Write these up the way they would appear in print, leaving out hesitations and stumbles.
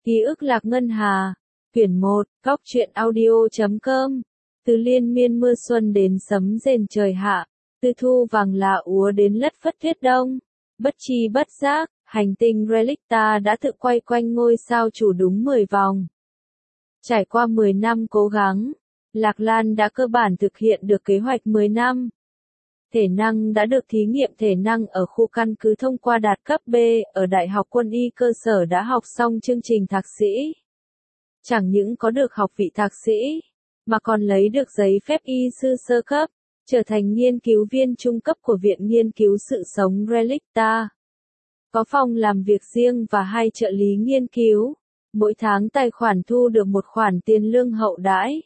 Ký ức Lạc Ngân Hà. Quyển 1, Góc truyện audio.com. Từ liên miên mưa xuân đến sấm rền trời hạ, từ thu vàng lạ úa đến lất phất tuyết đông. Bất chi bất giác, hành tinh Relicta đã tự quay quanh ngôi sao chủ đúng 10 vòng. Trải qua 10 năm cố gắng, Lạc Lan đã cơ bản thực hiện được kế hoạch 10 năm. Thể năng đã được thí nghiệm thể năng ở khu căn cứ thông qua đạt cấp B, ở Đại học Quân y cơ sở đã học xong chương trình thạc sĩ. Chẳng những có được học vị thạc sĩ, mà còn lấy được giấy phép y sư sơ cấp, trở thành nghiên cứu viên trung cấp của Viện Nghiên cứu Sự sống Relicta. Có phòng làm việc riêng và 2 trợ lý nghiên cứu, mỗi tháng tài khoản thu được một khoản tiền lương hậu đãi.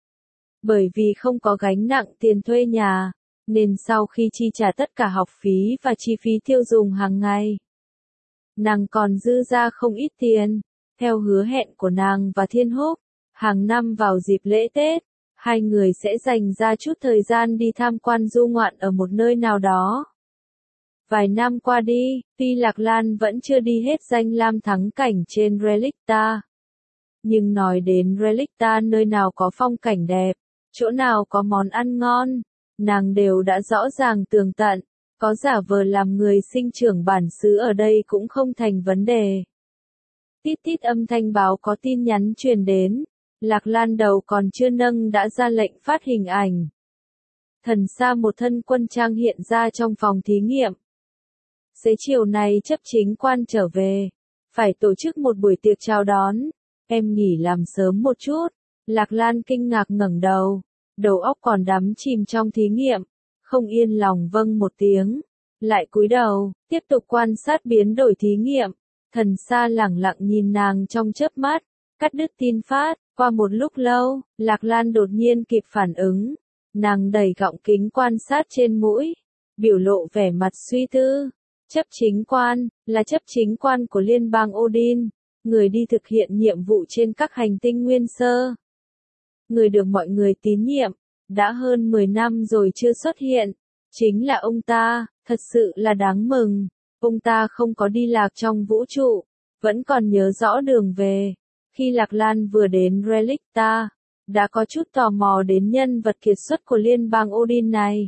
Bởi vì không có gánh nặng tiền thuê nhà, nên sau khi chi trả tất cả học phí và chi phí tiêu dùng hàng ngày, nàng còn dư ra không ít tiền. Theo hứa hẹn của nàng và Thiên Húc, hàng năm vào dịp lễ Tết, hai người sẽ dành ra chút thời gian đi tham quan du ngoạn ở một nơi nào đó. Vài năm qua đi, tuy Lạc Lan vẫn chưa đi hết danh lam thắng cảnh trên Relicta, nhưng nói đến Relicta, nơi nào có phong cảnh đẹp, chỗ nào có món ăn ngon, nàng đều đã rõ ràng tường tận, có giả vờ làm người sinh trưởng bản xứ ở đây cũng không thành vấn đề. Tít tít âm thanh báo có tin nhắn truyền đến, Lạc Lan đầu còn chưa nâng đã ra lệnh phát hình ảnh. Thần xa một thân quân trang hiện ra trong phòng thí nghiệm. Xế chiều này chấp chính quan trở về, phải tổ chức một buổi tiệc chào đón, em nghỉ làm sớm một chút. Lạc Lan kinh ngạc ngẩng đầu óc còn đắm chìm trong thí nghiệm, không yên lòng vâng một tiếng, lại cúi đầu, tiếp tục quan sát biến đổi thí nghiệm. Thần xa lẳng lặng nhìn nàng trong chớp mắt, cắt đứt tin phát. Qua một lúc lâu, Lạc Lan đột nhiên kịp phản ứng, nàng đẩy gọng kính quan sát trên mũi, biểu lộ vẻ mặt suy tư. Chấp chính quan, là chấp chính quan của Liên bang Odin, người đi thực hiện nhiệm vụ trên các hành tinh nguyên sơ. Người được mọi người tín nhiệm, đã hơn 10 năm rồi chưa xuất hiện, chính là ông ta, thật sự là đáng mừng. Ông ta không có đi lạc trong vũ trụ, vẫn còn nhớ rõ đường về. Khi Lạc Lan vừa đến Relicta, đã có chút tò mò đến nhân vật kiệt xuất của Liên bang Odin này.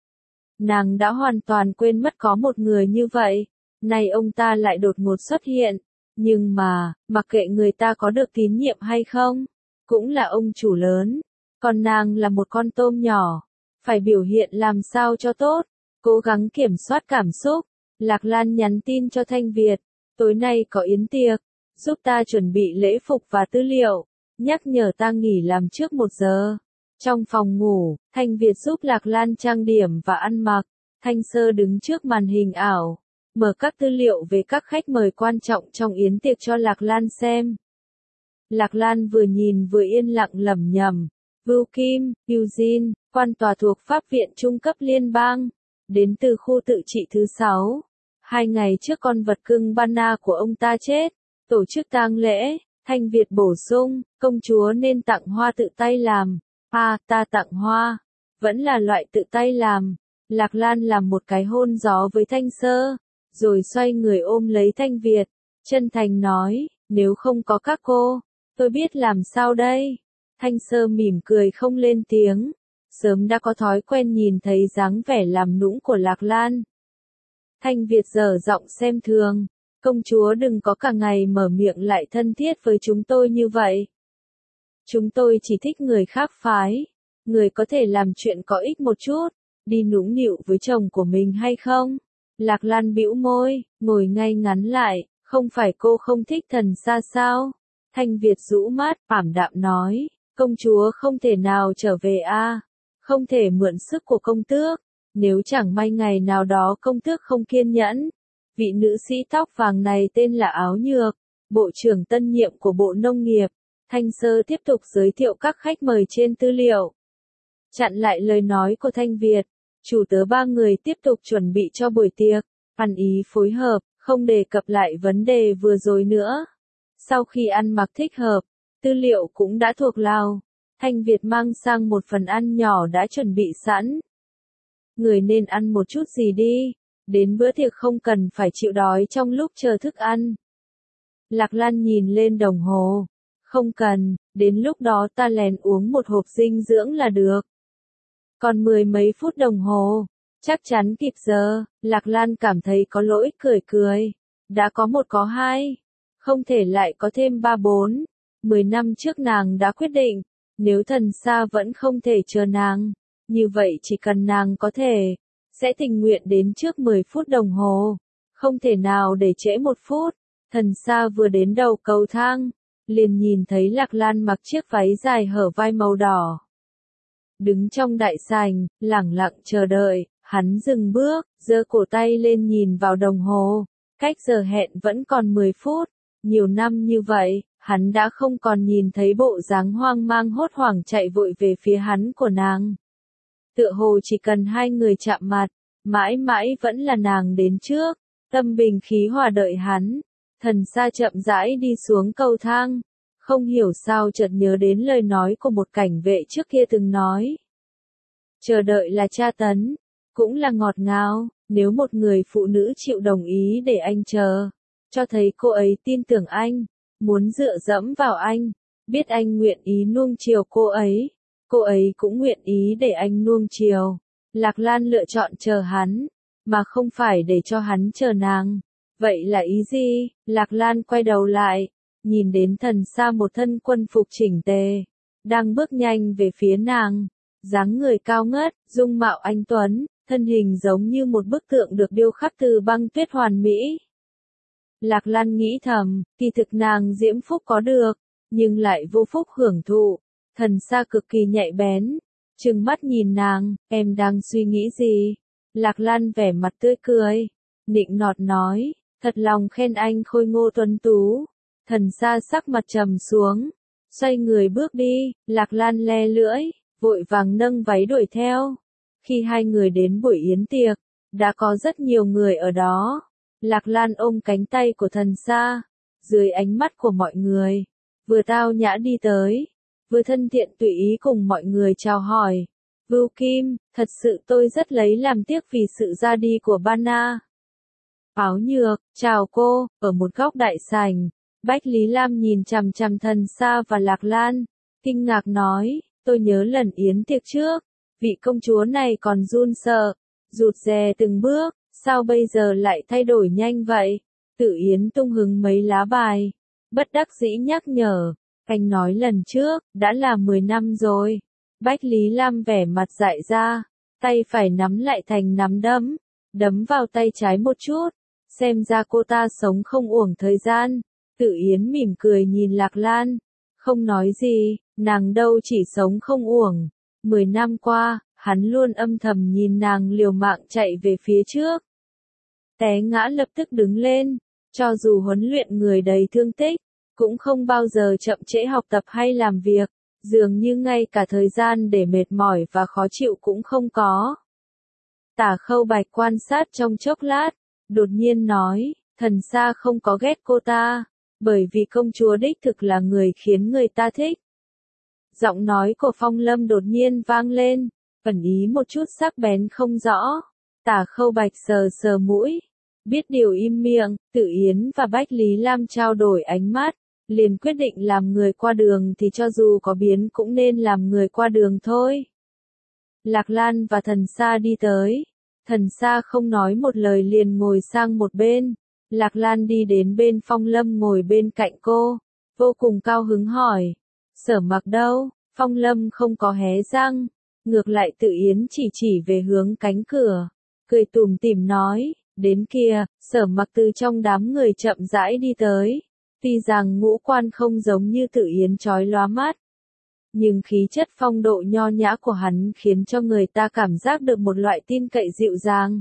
Nàng đã hoàn toàn quên mất có một người như vậy, nay ông ta lại đột ngột xuất hiện. Nhưng mà, mặc kệ người ta có được tín nhiệm hay không, cũng là ông chủ lớn, còn nàng là một con tôm nhỏ, phải biểu hiện làm sao cho tốt, cố gắng kiểm soát cảm xúc. Lạc Lan nhắn tin cho Thanh Việt, tối nay có yến tiệc, giúp ta chuẩn bị lễ phục và tư liệu, nhắc nhở ta nghỉ làm trước 1 giờ. Trong phòng ngủ, Thanh Việt giúp Lạc Lan trang điểm và ăn mặc, Thanh Sơ đứng trước màn hình ảo, mở các tư liệu về các khách mời quan trọng trong yến tiệc cho Lạc Lan xem. Lạc Lan vừa nhìn vừa yên lặng lẩm nhẩm, Vưu Kim, Eugene, quan tòa thuộc Pháp viện Trung cấp Liên bang, đến từ khu tự trị thứ 6. 2 ngày trước con vật cưng Banna của ông ta chết, tổ chức tang lễ. Thanh Việt bổ sung, công chúa nên tặng hoa tự tay làm. Ta tặng hoa, vẫn là loại tự tay làm. Lạc Lan làm một cái hôn gió với Thanh Sơ, rồi xoay người ôm lấy Thanh Việt, chân thành nói, nếu không có các cô, tôi biết làm sao đây. Thanh Sơ mỉm cười không lên tiếng, sớm đã có thói quen nhìn thấy dáng vẻ làm nũng của Lạc Lan. Thanh Việt dở giọng xem thường, công chúa đừng có cả ngày mở miệng lại thân thiết với chúng tôi như vậy. Chúng tôi chỉ thích người khác phái, người có thể làm chuyện có ích một chút, đi nũng nịu với chồng của mình hay không? Lạc Lan bĩu môi, ngồi ngay ngắn lại, không phải cô không thích thần xa sao? Thanh Việt rũ mắt, ảm đạm nói, công chúa không thể nào trở về không thể mượn sức của công tước. Nếu chẳng may ngày nào đó công tước không kiên nhẫn, vị nữ sĩ tóc vàng này tên là Áo Nhược, bộ trưởng tân nhiệm của Bộ Nông nghiệp. Thanh Sơ tiếp tục giới thiệu các khách mời trên tư liệu. Chặn lại lời nói của Thanh Việt, chủ tớ 3 người tiếp tục chuẩn bị cho buổi tiệc, ăn ý phối hợp, không đề cập lại vấn đề vừa rồi nữa. Sau khi ăn mặc thích hợp, tư liệu cũng đã thuộc lào, Thanh Việt mang sang một phần ăn nhỏ đã chuẩn bị sẵn. Người nên ăn một chút gì đi, đến bữa tiệc không cần phải chịu đói trong lúc chờ thức ăn. Lạc Lan nhìn lên đồng hồ. Không cần, đến lúc đó ta lén uống một hộp dinh dưỡng là được. Còn 10 mấy phút đồng hồ, chắc chắn kịp giờ. Lạc Lan cảm thấy có lỗi cười cười. Đã có một có hai, không thể lại có thêm 3 4. 10 năm trước nàng đã quyết định, nếu Thần Sa vẫn không thể chờ nàng, như vậy chỉ cần nàng có thể, sẽ tình nguyện đến trước 10 phút đồng hồ, không thể nào để trễ 1 phút. Thần Sa vừa đến đầu cầu thang, liền nhìn thấy Lạc Lan mặc chiếc váy dài hở vai màu đỏ. Đứng trong đại sảnh, lẳng lặng chờ đợi, hắn dừng bước, giơ cổ tay lên nhìn vào đồng hồ, cách giờ hẹn vẫn còn 10 phút. Nhiều năm như vậy, hắn đã không còn nhìn thấy bộ dáng hoang mang hốt hoảng chạy vội về phía hắn của nàng. Tựa hồ chỉ cần hai người chạm mặt, mãi mãi vẫn là nàng đến trước, tâm bình khí hòa đợi hắn. Thần Sa chậm rãi đi xuống cầu thang, không hiểu sao chợt nhớ đến lời nói của một cảnh vệ trước kia từng nói. Chờ đợi là tra tấn, cũng là ngọt ngào, nếu một người phụ nữ chịu đồng ý để anh chờ, cho thấy cô ấy tin tưởng anh, muốn dựa dẫm vào anh, biết anh nguyện ý nuông chiều cô ấy cũng nguyện ý để anh nuông chiều. Lạc Lan lựa chọn chờ hắn, mà không phải để cho hắn chờ nàng. Vậy là ý gì? Lạc Lan quay đầu lại, nhìn đến Thần Sa một thân quân phục chỉnh tề, đang bước nhanh về phía nàng, dáng người cao ngất, dung mạo anh tuấn, thân hình giống như một bức tượng được điêu khắc từ băng tuyết hoàn mỹ. Lạc Lan nghĩ thầm, kỳ thực nàng diễm phúc có được, nhưng lại vô phúc hưởng thụ. Thần Sa cực kỳ nhạy bén, trừng mắt nhìn nàng, em đang suy nghĩ gì? Lạc Lan vẻ mặt tươi cười, nịnh nọt nói, thật lòng khen anh khôi ngô tuấn tú. Thần Sa sắc mặt trầm xuống, xoay người bước đi. Lạc Lan le lưỡi, vội vàng nâng váy đuổi theo. Khi hai người đến buổi yến tiệc, đã có rất nhiều người ở đó. Lạc Lan ôm cánh tay của Thần Sa, dưới ánh mắt của mọi người, vừa tao nhã đi tới, vừa thân thiện tùy ý cùng mọi người chào hỏi. Vưu Kim, thật sự tôi rất lấy làm tiếc vì sự ra đi của Bana. Áo Nhược, chào cô. Ở một góc đại sảnh, Bách Lý Lam nhìn chằm chằm Thần Sa và Lạc Lan, kinh ngạc nói, tôi nhớ lần yến tiệc trước, vị công chúa này còn run sợ, rụt rè từng bước, sao bây giờ lại thay đổi nhanh vậy? Tự yến tung hứng mấy lá bài, bất đắc dĩ nhắc nhở, anh nói lần trước, đã là 10 năm rồi. Bách Lý Lam vẻ mặt dại ra, tay phải nắm lại thành nắm đấm, đấm vào tay trái một chút, xem ra cô ta sống không uổng thời gian. Tự Yến mỉm cười nhìn Lạc Lan, không nói gì, nàng đâu chỉ sống không uổng. 10 năm qua, hắn luôn âm thầm nhìn nàng liều mạng chạy về phía trước. Té ngã lập tức đứng lên, cho dù huấn luyện người đầy thương tích, cũng không bao giờ chậm trễ học tập hay làm việc, dường như ngay cả thời gian để mệt mỏi và khó chịu cũng không có. Tả Khâu Bạch quan sát trong chốc lát, đột nhiên nói, Thần Sa không có ghét cô ta, bởi vì công chúa đích thực là người khiến người ta thích. Giọng nói của Phong Lâm đột nhiên vang lên, ẩn ý một chút sắc bén không rõ. Tả Khâu Bạch sờ sờ mũi, biết điều im miệng. Tự Yến và Bách Lý Lam trao đổi ánh mắt, liền quyết định làm người qua đường thì cho dù có biến cũng nên làm người qua đường thôi. Lạc Lan và Thần Sa đi tới, Thần Sa không nói một lời liền ngồi sang một bên. Lạc Lan đi đến bên Phong Lâm ngồi bên cạnh cô, vô cùng cao hứng hỏi, Sở Mặc đâu? Phong Lâm không có hé răng, ngược lại Tự Yến chỉ về hướng cánh cửa, cười tủm tỉm nói, đến kia. Sở Mặc từ trong đám người chậm rãi đi tới, tuy rằng ngũ quan không giống như Tự Yến chói lóa mắt, nhưng khí chất phong độ nho nhã của hắn khiến cho người ta cảm giác được một loại tin cậy dịu dàng.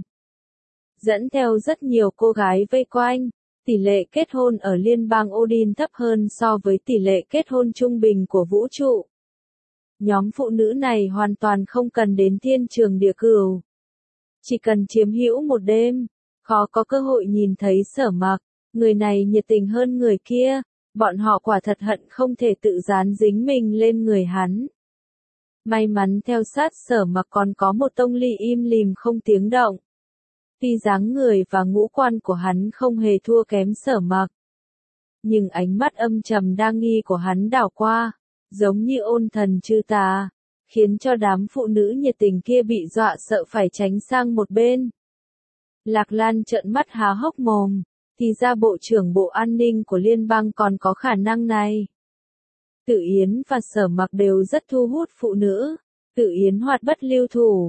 Dẫn theo rất nhiều cô gái vây quanh, tỷ lệ kết hôn ở liên bang Odin thấp hơn so với tỷ lệ kết hôn trung bình của vũ trụ. Nhóm phụ nữ này hoàn toàn không cần đến thiên trường địa cửu. Chỉ cần chiếm hữu một đêm, khó có cơ hội nhìn thấy Sở Mặc, người này nhiệt tình hơn người kia, bọn họ quả thật hận không thể tự dán dính mình lên người hắn. May mắn theo sát Sở Mặc còn có một tông ly im lìm không tiếng động. Tuy dáng người và ngũ quan của hắn không hề thua kém Sở Mặc, nhưng ánh mắt âm trầm đa nghi của hắn đảo qua, giống như ôn thần trừ tà, khiến cho đám phụ nữ nhiệt tình kia bị dọa sợ phải tránh sang một bên. Lạc Lan trợn mắt há hốc mồm, thì ra Bộ trưởng Bộ An ninh của Liên bang còn có khả năng này. Tự Yến và Sở Mặc đều rất thu hút phụ nữ. Tự Yến hoạt bất lưu thủ.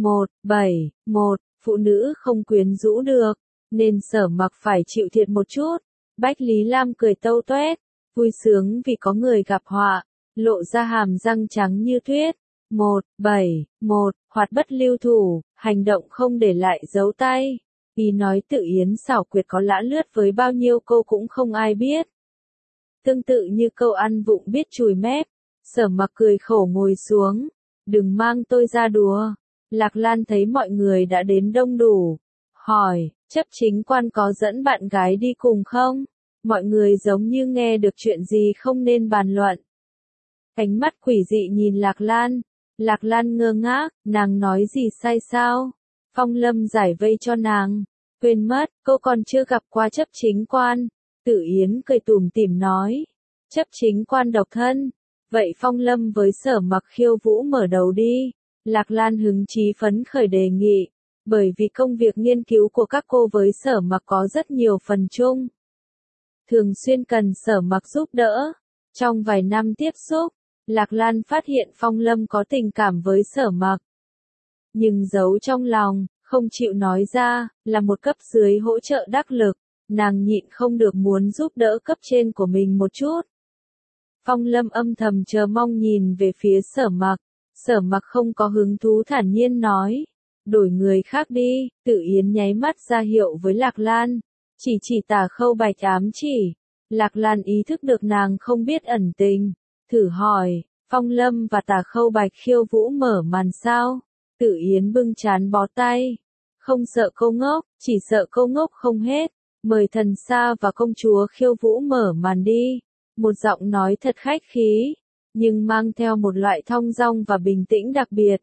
171, phụ nữ không quyến rũ được, nên Sở Mặc phải chịu thiệt một chút. Bách Lý Lam cười tâu toét, vui sướng vì có người gặp họa, lộ ra hàm răng trắng như tuyết. 171, hoạt bất lưu thủ, hành động không để lại dấu tay. Ý nói Tự Yến xảo quyệt có lã lướt với bao nhiêu câu cũng không ai biết. Tương tự như câu ăn vụng biết chùi mép, Sở Mặc cười khổ ngồi xuống, đừng mang tôi ra đùa. Lạc Lan thấy mọi người đã đến đông đủ, hỏi, chấp chính quan có dẫn bạn gái đi cùng không? Mọi người giống như nghe được chuyện gì không nên bàn luận. Ánh mắt quỷ dị nhìn Lạc Lan. Lạc Lan ngơ ngác, nàng nói gì sai sao? Phong Lâm giải vây cho nàng. Quên mất, cô còn chưa gặp qua chấp chính quan. Tự Yến cười tủm tỉm nói. Chấp chính quan độc thân. Vậy Phong Lâm với Sở Mặc khiêu vũ mở đầu đi. Lạc Lan hứng chí phấn khởi đề nghị. Bởi vì công việc nghiên cứu của các cô với Sở Mặc có rất nhiều phần chung. Thường xuyên cần Sở Mặc giúp đỡ. Trong vài năm tiếp xúc, Lạc Lan phát hiện Phong Lâm có tình cảm với Sở Mặc. Nhưng giấu trong lòng, không chịu nói ra, là một cấp dưới hỗ trợ đắc lực, nàng nhịn không được muốn giúp đỡ cấp trên của mình một chút. Phong Lâm âm thầm chờ mong nhìn về phía Sở Mặc. Sở Mặc không có hứng thú thản nhiên nói. Đổi người khác đi. Tự Yến nháy mắt ra hiệu với Lạc Lan. Chỉ Tả Khâu Bạch ám chỉ. Lạc Lan ý thức được nàng không biết ẩn tình. Thử hỏi, Phong Lâm và Tả Khâu Bạch khiêu vũ mở màn sao? Tự Yến bưng trán bó tay. Không sợ cô ngốc, chỉ sợ cô ngốc không hết. Mời thần sa và công chúa khiêu vũ mở màn đi. Một giọng nói thật khách khí, nhưng mang theo một loại thong dong và bình tĩnh đặc biệt.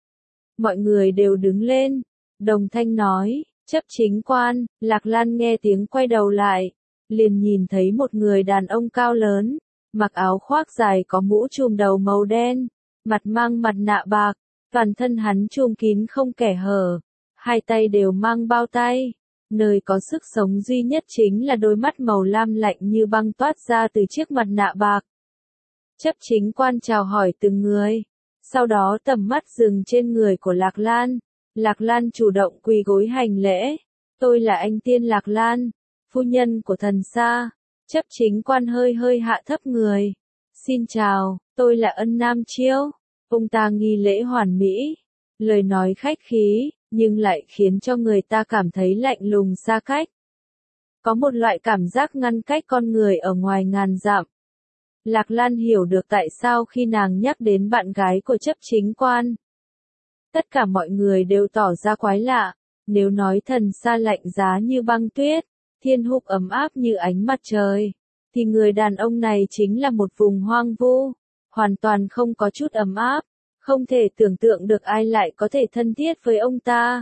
Mọi người đều đứng lên, đồng thanh nói, chấp chính quan. Lạc Lan nghe tiếng quay đầu lại, liền nhìn thấy một người đàn ông cao lớn, mặc áo khoác dài có mũ trùm đầu màu đen, mặt mang mặt nạ bạc, toàn thân hắn trùm kín không kẻ hở, hai tay đều mang bao tay. Nơi có sức sống duy nhất chính là đôi mắt màu lam lạnh như băng toát ra từ chiếc mặt nạ bạc. Chấp chính quan chào hỏi từng người, sau đó tầm mắt dừng trên người của Lạc Lan. Lạc Lan chủ động quỳ gối hành lễ. Tôi là anh Tiên Lạc Lan, phu nhân của thần sa. Chấp chính quan hơi hạ thấp người. Xin chào, tôi là Ân Nam Chiêu. Ông ta nghi lễ hoàn mỹ, lời nói khách khí, nhưng lại khiến cho người ta cảm thấy lạnh lùng xa cách. Có một loại cảm giác ngăn cách con người ở ngoài ngàn dặm. Lạc Lan hiểu được tại sao khi nàng nhắc đến bạn gái của chấp chính quan, tất cả mọi người đều tỏ ra quái lạ. Nếu nói thần sa lạnh giá như băng tuyết, thiên húc ấm áp như ánh mặt trời, thì người đàn ông này chính là một vùng hoang vu, hoàn toàn không có chút ấm áp. Không thể tưởng tượng được ai lại có thể thân thiết với ông ta.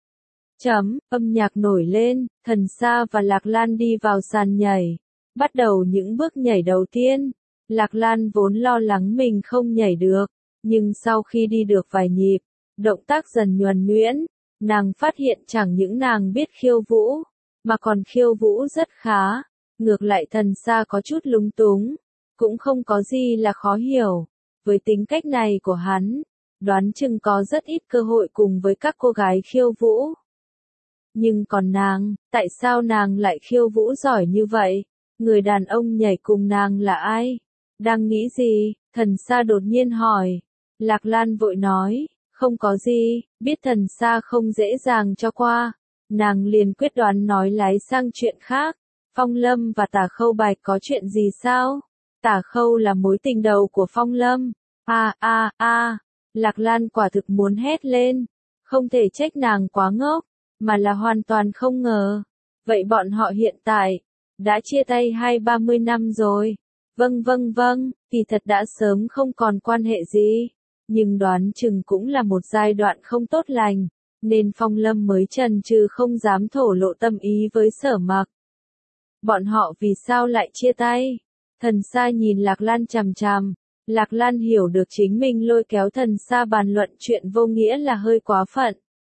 Âm nhạc nổi lên, thần sa và Lạc Lan đi vào sàn nhảy. Bắt đầu những bước nhảy đầu tiên. Lạc Lan vốn lo lắng mình không nhảy được, nhưng sau khi đi được vài nhịp, động tác dần nhuần nhuyễn, nàng phát hiện chẳng những nàng biết khiêu vũ, mà còn khiêu vũ rất khá. Ngược lại thần sa có chút lúng túng, cũng không có gì là khó hiểu. Với tính cách này của hắn, đoán chừng có rất ít cơ hội cùng với các cô gái khiêu vũ. Nhưng còn nàng, tại sao nàng lại khiêu vũ giỏi như vậy? Người đàn ông nhảy cùng nàng là ai? Đang nghĩ gì? Thần sa đột nhiên hỏi. Lạc Lan vội nói, không có gì, biết thần sa không dễ dàng cho qua. Nàng liền quyết đoán nói lái sang chuyện khác. Phong Lâm và Tả Khâu Bạch có chuyện gì sao? Tả Khâu là mối tình đầu của Phong Lâm. Lạc Lan quả thực muốn hét lên. Không thể trách nàng quá ngốc, mà là hoàn toàn không ngờ. Vậy bọn họ hiện tại, đã chia tay 20-30 năm rồi. Vâng, kỳ thật đã sớm không còn quan hệ gì. Nhưng đoán chừng cũng là một giai đoạn không tốt lành, nên Phong Lâm mới chần chừ không dám thổ lộ tâm ý với Sở Mặc. Bọn họ vì sao lại chia tay? Thần Sa nhìn Lạc Lan chằm chằm. Lạc Lan hiểu được chính mình lôi kéo Thần Sa bàn luận chuyện vô nghĩa là hơi quá phận.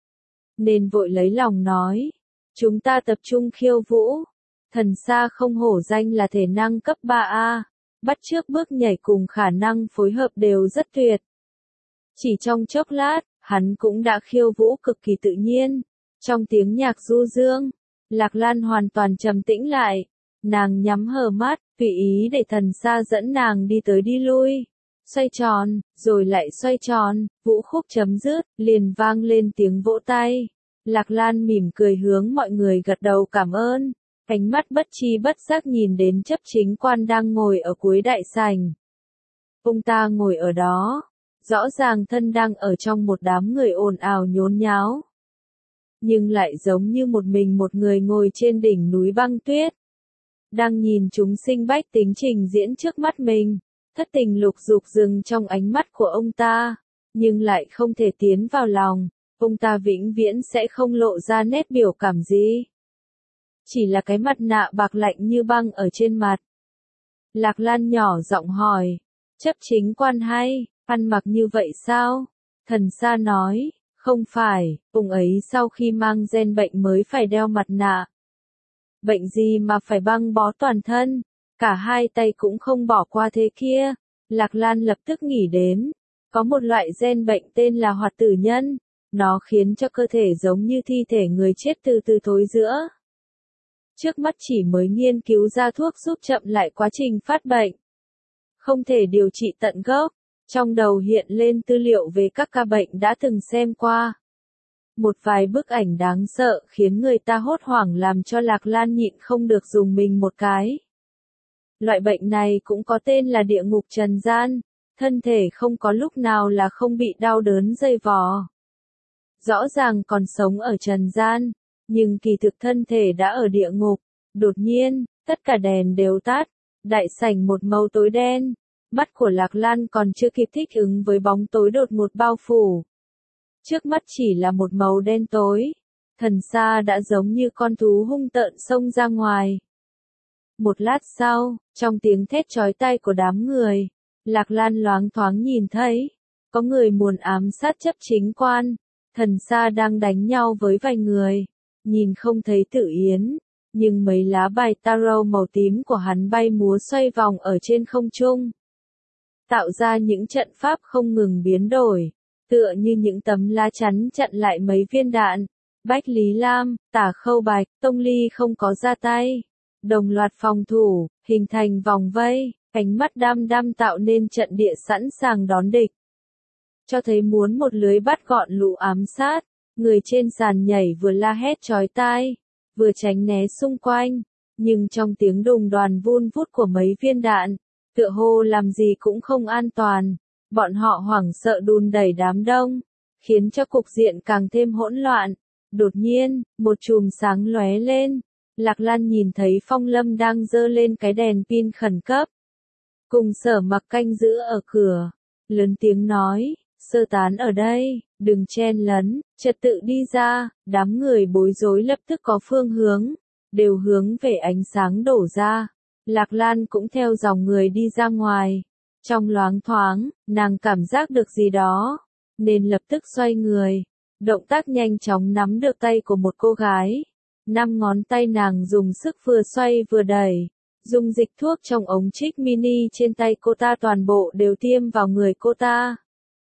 Nên vội lấy lòng nói. Chúng ta tập trung khiêu vũ. Thần Sa không hổ danh là thể năng cấp 3A. Bắt chước bước nhảy cùng khả năng phối hợp đều rất tuyệt. Chỉ trong chốc lát, hắn cũng đã khiêu vũ cực kỳ tự nhiên. Trong tiếng nhạc du dương, Lạc Lan hoàn toàn trầm tĩnh lại. Nàng nhắm hờ mắt, tùy ý để Thần Sa dẫn nàng đi tới đi lui. Xoay tròn, rồi lại xoay tròn, vũ khúc chấm dứt, liền vang lên tiếng vỗ tay. Lạc Lan mỉm cười hướng mọi người gật đầu cảm ơn. Ánh mắt bất tri bất giác nhìn đến chấp chính quan đang ngồi ở cuối đại sảnh. Ông ta ngồi ở đó, rõ ràng thân đang ở trong một đám người ồn ào nhốn nháo. Nhưng lại giống như một mình một người ngồi trên đỉnh núi băng tuyết. Đang nhìn chúng sinh bách tính trình diễn trước mắt mình, thất tình lục dục dừng trong ánh mắt của ông ta, nhưng lại không thể tiến vào lòng, ông ta vĩnh viễn sẽ không lộ ra nét biểu cảm gì. Chỉ là cái mặt nạ bạc lạnh như băng ở trên mặt. Lạc Lan nhỏ giọng hỏi, chấp chính quan hay, ăn mặc như vậy sao? Thần Sa nói, không phải, ông ấy sau khi mang gen bệnh mới phải đeo mặt nạ. Bệnh gì mà phải băng bó toàn thân, cả hai tay cũng không bỏ qua thế kia. Lạc Lan lập tức nghĩ đến, có một loại gen bệnh tên là hoạt tử nhân, nó khiến cho cơ thể giống như thi thể người chết từ từ thối rữa. Trước mắt chỉ mới nghiên cứu ra thuốc giúp chậm lại quá trình phát bệnh. Không thể điều trị tận gốc, trong đầu hiện lên tư liệu về các ca bệnh đã từng xem qua. Một vài bức ảnh đáng sợ khiến người ta hốt hoảng làm cho Lạc Lan nhịn không được dùng mình một cái. Loại bệnh này cũng có tên là địa ngục trần gian, thân thể không có lúc nào là không bị đau đớn dày vò. Rõ ràng còn sống ở trần gian, nhưng kỳ thực thân thể đã ở địa ngục. Đột nhiên, tất cả đèn đều tắt, đại sảnh một màu tối đen, mắt của Lạc Lan còn chưa kịp thích ứng với bóng tối đột ngột bao phủ. Trước mắt chỉ là một màu đen tối, Thần Sa đã giống như con thú hung tợn xông ra ngoài. Một lát sau, trong tiếng thét chói tai của đám người, Lạc Lan loáng thoáng nhìn thấy, có người muốn ám sát chấp chính quan. Thần Sa đang đánh nhau với vài người, nhìn không thấy Tử Yến, nhưng mấy lá bài tarot màu tím của hắn bay múa xoay vòng ở trên không trung, tạo ra những trận pháp không ngừng biến đổi, tựa như những tấm lá chắn chặn lại mấy viên đạn. Bách Lý Lam, Tả Khâu Bạch, Tông Ly không có ra tay, đồng loạt phòng thủ, hình thành vòng vây, ánh mắt đăm đăm tạo nên trận địa sẵn sàng đón địch. Cho thấy muốn một lưới bắt gọn lũ ám sát, người trên sàn nhảy vừa la hét chói tai, vừa tránh né xung quanh, nhưng trong tiếng đùng đoàn vun vút của mấy viên đạn, tựa hồ làm gì cũng không an toàn, bọn họ hoảng sợ đùn đẩy đám đông, khiến cho cục diện càng thêm hỗn loạn. Đột nhiên, một chùm sáng lóe lên, Lạc Lan nhìn thấy Phong Lâm đang giơ lên cái đèn pin khẩn cấp. Cùng Sở Mặc canh giữ ở cửa, lớn tiếng nói, sơ tán ở đây, đừng chen lấn, trật tự đi ra. Đám người bối rối lập tức có phương hướng, đều hướng về ánh sáng đổ ra. Lạc Lan cũng theo dòng người đi ra ngoài. Trong loáng thoáng, nàng cảm giác được gì đó, nên lập tức xoay người. Động tác nhanh chóng nắm được tay của một cô gái. 5 ngón tay nàng dùng sức vừa xoay vừa đẩy. Dung dịch thuốc trong ống trích mini trên tay cô ta toàn bộ đều tiêm vào người cô ta.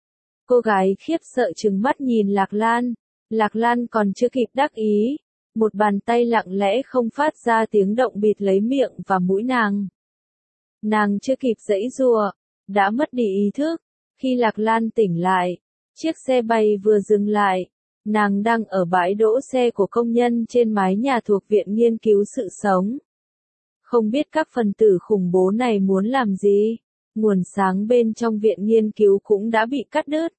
Cô gái khiếp sợ trừng mắt nhìn Lạc Lan. Lạc Lan còn chưa kịp đắc ý, một bàn tay lặng lẽ không phát ra tiếng động bịt lấy miệng và mũi nàng. Nàng chưa kịp giãy giụa, đã mất đi ý thức. Khi Lạc Lan tỉnh lại, chiếc xe bay vừa dừng lại, nàng đang ở bãi đỗ xe của công nhân trên mái nhà thuộc Viện Nghiên cứu Sự Sống. Không biết các phần tử khủng bố này muốn làm gì, nguồn sáng bên trong viện nghiên cứu cũng đã bị cắt đứt.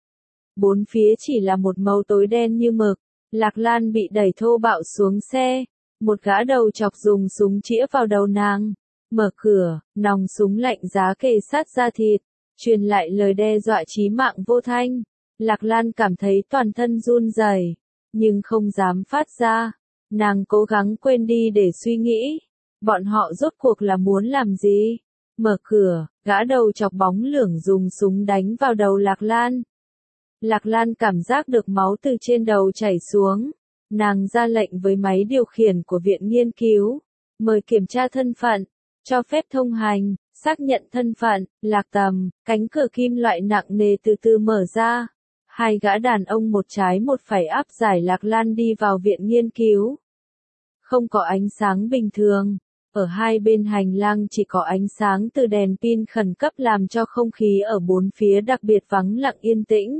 Bốn phía chỉ là một màu tối đen như mực. Lạc Lan bị đẩy thô bạo xuống xe, một gã đầu chọc dùng súng chĩa vào đầu nàng. Mở cửa, nòng súng lạnh giá kề sát da thịt, truyền lại lời đe dọa chí mạng vô thanh. Lạc Lan cảm thấy toàn thân run rẩy, nhưng không dám phát ra. Nàng cố gắng quên đi để suy nghĩ. Bọn họ rốt cuộc là muốn làm gì? Mở cửa, gã đầu chọc bóng lưỡng dùng súng đánh vào đầu Lạc Lan. Lạc Lan cảm giác được máu từ trên đầu chảy xuống. Nàng ra lệnh với máy điều khiển của viện nghiên cứu. Mời kiểm tra thân phận, cho phép thông hành, xác nhận thân phận, Lạc Tầm, cánh cửa kim loại nặng nề từ từ mở ra. Hai gã đàn ông một trái một phải áp giải Lạc Lan đi vào viện nghiên cứu. Không có ánh sáng bình thường. Ở hai bên hành lang chỉ có ánh sáng từ đèn pin khẩn cấp làm cho không khí ở bốn phía đặc biệt vắng lặng yên tĩnh.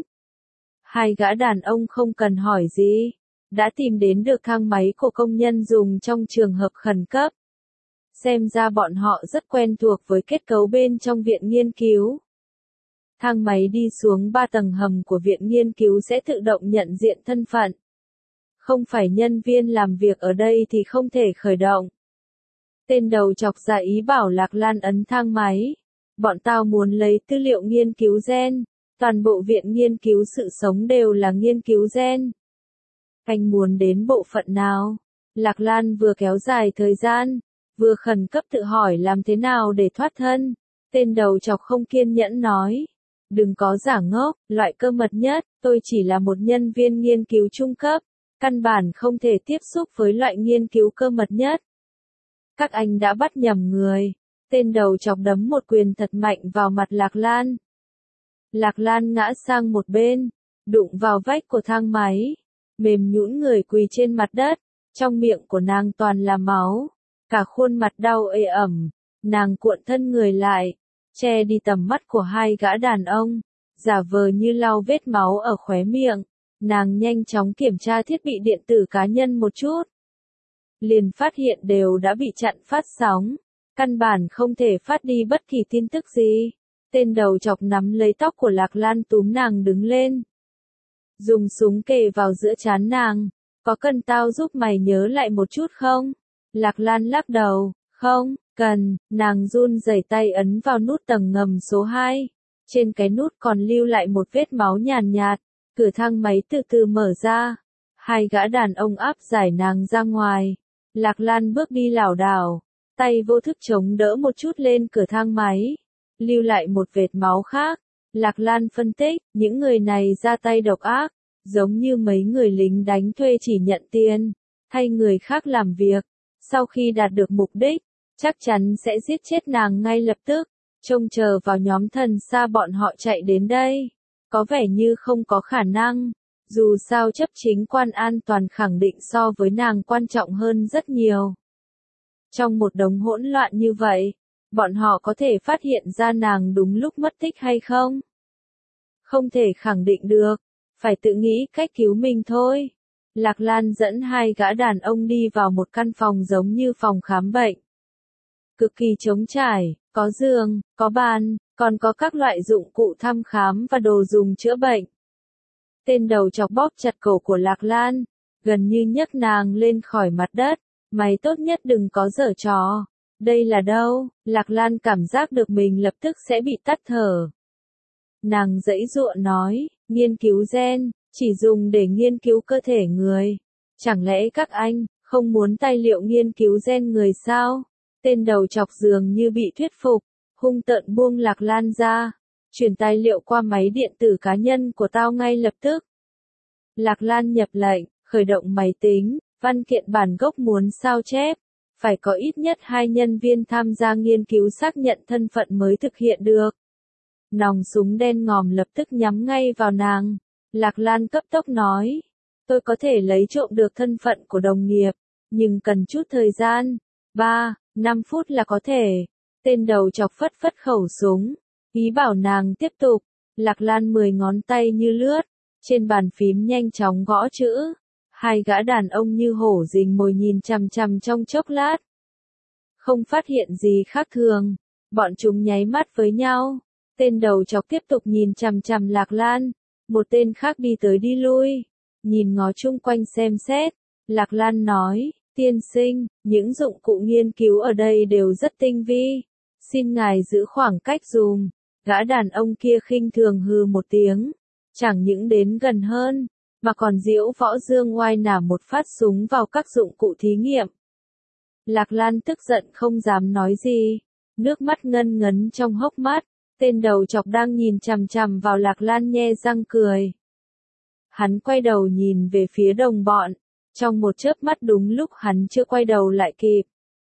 Hai gã đàn ông không cần hỏi gì, đã tìm đến được thang máy của công nhân dùng trong trường hợp khẩn cấp. Xem ra bọn họ rất quen thuộc với kết cấu bên trong viện nghiên cứu. Thang máy đi xuống 3 tầng hầm của viện nghiên cứu sẽ tự động nhận diện thân phận. Không phải nhân viên làm việc ở đây thì không thể khởi động. Tên đầu chọc ra ý bảo Lạc Lan ấn thang máy. Bọn tao muốn lấy tư liệu nghiên cứu gen. Toàn bộ viện nghiên cứu sự sống đều là nghiên cứu gen. Anh muốn đến bộ phận nào? Lạc Lan vừa kéo dài thời gian, vừa khẩn cấp tự hỏi làm thế nào để thoát thân. Tên đầu chọc không kiên nhẫn nói. Đừng có giả ngốc, loại cơ mật nhất, tôi chỉ là một nhân viên nghiên cứu trung cấp. Căn bản không thể tiếp xúc với loại nghiên cứu cơ mật nhất. Các anh đã bắt nhầm người. Tên đầu chọc đấm một quyền thật mạnh vào mặt Lạc Lan. Lạc Lan ngã sang một bên, đụng vào vách của thang máy, mềm nhũn người quỳ trên mặt đất, trong miệng của nàng toàn là máu, cả khuôn mặt đau ê ẩm, nàng cuộn thân người lại, che đi tầm mắt của hai gã đàn ông, giả vờ như lau vết máu ở khóe miệng, nàng nhanh chóng kiểm tra thiết bị điện tử cá nhân một chút. Liền phát hiện đều đã bị chặn phát sóng, căn bản không thể phát đi bất kỳ tin tức gì. Tên đầu chọc nắm lấy tóc của Lạc Lan túm nàng đứng lên. Dùng súng kề vào giữa trán nàng. Có cần tao giúp mày nhớ lại một chút không? Lạc Lan lắc đầu. Không, cần. Nàng run rẩy tay ấn vào nút tầng ngầm số 2. Trên cái nút còn lưu lại một vết máu nhàn nhạt. Cửa thang máy từ từ mở ra. Hai gã đàn ông áp giải nàng ra ngoài. Lạc Lan bước đi lảo đảo. Tay vô thức chống đỡ một chút lên cửa thang máy. Lưu lại một vệt máu khác. Lạc Lan phân tích, những người này ra tay độc ác, giống như mấy người lính đánh thuê chỉ nhận tiền, thay người khác làm việc. Sau khi đạt được mục đích, chắc chắn sẽ giết chết nàng ngay lập tức, trông chờ vào nhóm thần xa bọn họ chạy đến đây. Có vẻ như không có khả năng, dù sao chấp chính quan an toàn khẳng định so với nàng quan trọng hơn rất nhiều. Trong một đống hỗn loạn như vậy, bọn họ có thể phát hiện ra nàng đúng lúc mất tích hay không? Không thể khẳng định được, phải tự nghĩ cách cứu mình thôi. Lạc Lan dẫn hai gã đàn ông đi vào một căn phòng giống như phòng khám bệnh. Cực kỳ trống trải, có giường, có bàn, còn có các loại dụng cụ thăm khám và đồ dùng chữa bệnh. Tên đầu chọc bóp chặt cổ của Lạc Lan, gần như nhấc nàng lên khỏi mặt đất. Mày tốt nhất đừng có giở trò. Đây là đâu? Lạc Lan cảm giác được mình lập tức sẽ bị tắt thở. Nàng giãy giụa nói, nghiên cứu gen, chỉ dùng để nghiên cứu cơ thể người. Chẳng lẽ các anh không muốn tài liệu nghiên cứu gen người sao? Tên đầu chọc dường như bị thuyết phục, hung tợn buông Lạc Lan ra. Chuyển tài liệu qua máy điện tử cá nhân của tao ngay lập tức. Lạc Lan nhập lệnh, khởi động máy tính, văn kiện bản gốc muốn sao chép. Phải có ít nhất 2 nhân viên tham gia nghiên cứu xác nhận thân phận mới thực hiện được. Nòng súng đen ngòm lập tức nhắm ngay vào nàng. Lạc Lan cấp tốc nói. Tôi có thể lấy trộm được thân phận của đồng nghiệp, nhưng cần chút thời gian. 3-5 phút là có thể. Tên đầu chọc phất phất khẩu súng. Ý bảo nàng tiếp tục. Lạc Lan 10 ngón tay như lướt. Trên bàn phím nhanh chóng gõ chữ. Hai gã đàn ông như hổ rình mồi nhìn chằm chằm trong chốc lát. Không phát hiện gì khác thường. Bọn chúng nháy mắt với nhau. Tên đầu chọc tiếp tục nhìn chằm chằm Lạc Lan. Một tên khác đi tới đi lui. Nhìn ngó chung quanh xem xét. Lạc Lan nói, tiên sinh, những dụng cụ nghiên cứu ở đây đều rất tinh vi. Xin ngài giữ khoảng cách dùm. Gã đàn ông kia khinh thường hừ một tiếng. Chẳng những đến gần hơn, mà còn diễu võ dương oai nả một phát súng vào các dụng cụ thí nghiệm. Lạc Lan tức giận không dám nói gì, nước mắt ngân ngấn trong hốc mắt, tên đầu chọc đang nhìn chằm chằm vào Lạc Lan nhe răng cười. Hắn quay đầu nhìn về phía đồng bọn, trong một chớp mắt đúng lúc hắn chưa quay đầu lại kịp.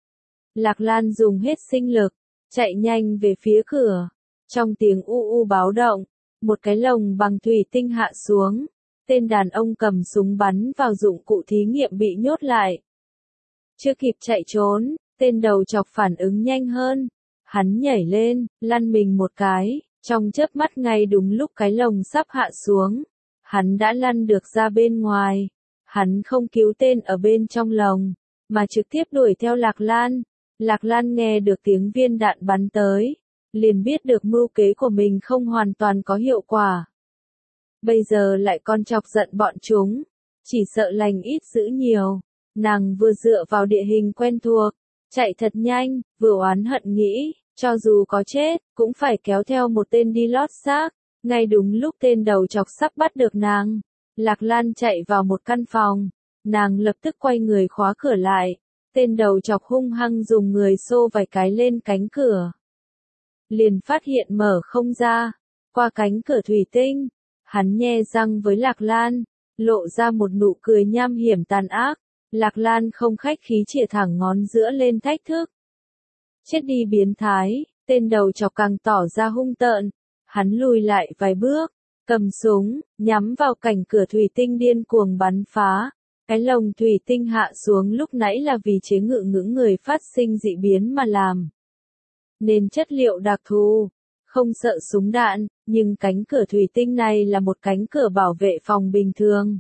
Lạc Lan dùng hết sinh lực, chạy nhanh về phía cửa, trong tiếng u u báo động, một cái lồng bằng thủy tinh hạ xuống, tên đàn ông cầm súng bắn vào dụng cụ thí nghiệm bị nhốt lại. Chưa kịp chạy trốn, tên đầu chọc phản ứng nhanh hơn, hắn nhảy lên, lăn mình một cái, trong chớp mắt ngay đúng lúc cái lồng sắp hạ xuống, hắn đã lăn được ra bên ngoài. Hắn không cứu tên ở bên trong lồng, mà trực tiếp đuổi theo Lạc Lan. Lạc Lan nghe được tiếng viên đạn bắn tới, liền biết được mưu kế của mình không hoàn toàn có hiệu quả. Bây giờ lại còn chọc giận bọn chúng, chỉ sợ lành ít dữ nhiều. Nàng vừa dựa vào địa hình quen thuộc, chạy thật nhanh, vừa oán hận nghĩ, cho dù có chết, cũng phải kéo theo một tên đi lót xác. Ngay đúng lúc tên đầu chọc sắp bắt được nàng, Lạc Lan chạy vào một căn phòng, nàng lập tức quay người khóa cửa lại, tên đầu chọc hung hăng dùng người xô vài cái lên cánh cửa. Liền phát hiện mở không ra, qua cánh cửa thủy tinh, hắn nhe răng với Lạc Lan, lộ ra một nụ cười nham hiểm tàn ác, Lạc Lan không khách khí chĩa thẳng ngón giữa lên thách thức. Chết đi biến thái, tên đầu chọc càng tỏ ra hung tợn, hắn lùi lại vài bước, cầm súng, nhắm vào cảnh cửa thủy tinh điên cuồng bắn phá. Cái lồng thủy tinh hạ xuống lúc nãy là vì chế ngự những người phát sinh dị biến mà làm. Nên chất liệu đặc thù, không sợ súng đạn, nhưng cánh cửa thủy tinh này là một cánh cửa bảo vệ phòng bình thường.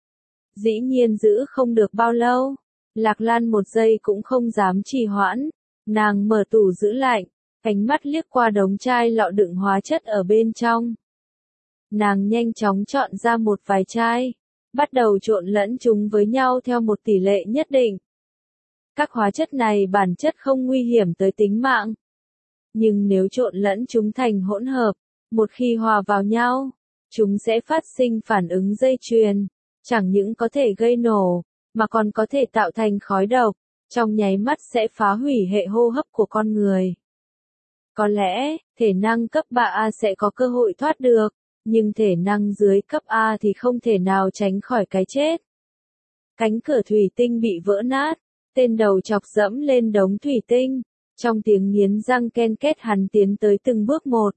Dĩ nhiên giữ không được bao lâu, Lạc Lan một giây cũng không dám trì hoãn, nàng mở tủ giữ lạnh, ánh mắt liếc qua đống chai lọ đựng hóa chất ở bên trong. Nàng nhanh chóng chọn ra một vài chai, bắt đầu trộn lẫn chúng với nhau theo một tỷ lệ nhất định. Các hóa chất này bản chất không nguy hiểm tới tính mạng. Nhưng nếu trộn lẫn chúng thành hỗn hợp, một khi hòa vào nhau, chúng sẽ phát sinh phản ứng dây chuyền, chẳng những có thể gây nổ, mà còn có thể tạo thành khói độc, trong nháy mắt sẽ phá hủy hệ hô hấp của con người. Có lẽ, thể năng cấp 3A sẽ có cơ hội thoát được, nhưng thể năng dưới cấp A thì không thể nào tránh khỏi cái chết. Cánh cửa thủy tinh bị vỡ nát, tên đầu chọc dẫm lên đống thủy tinh, trong tiếng nghiến răng ken két hắn tiến tới từng bước một.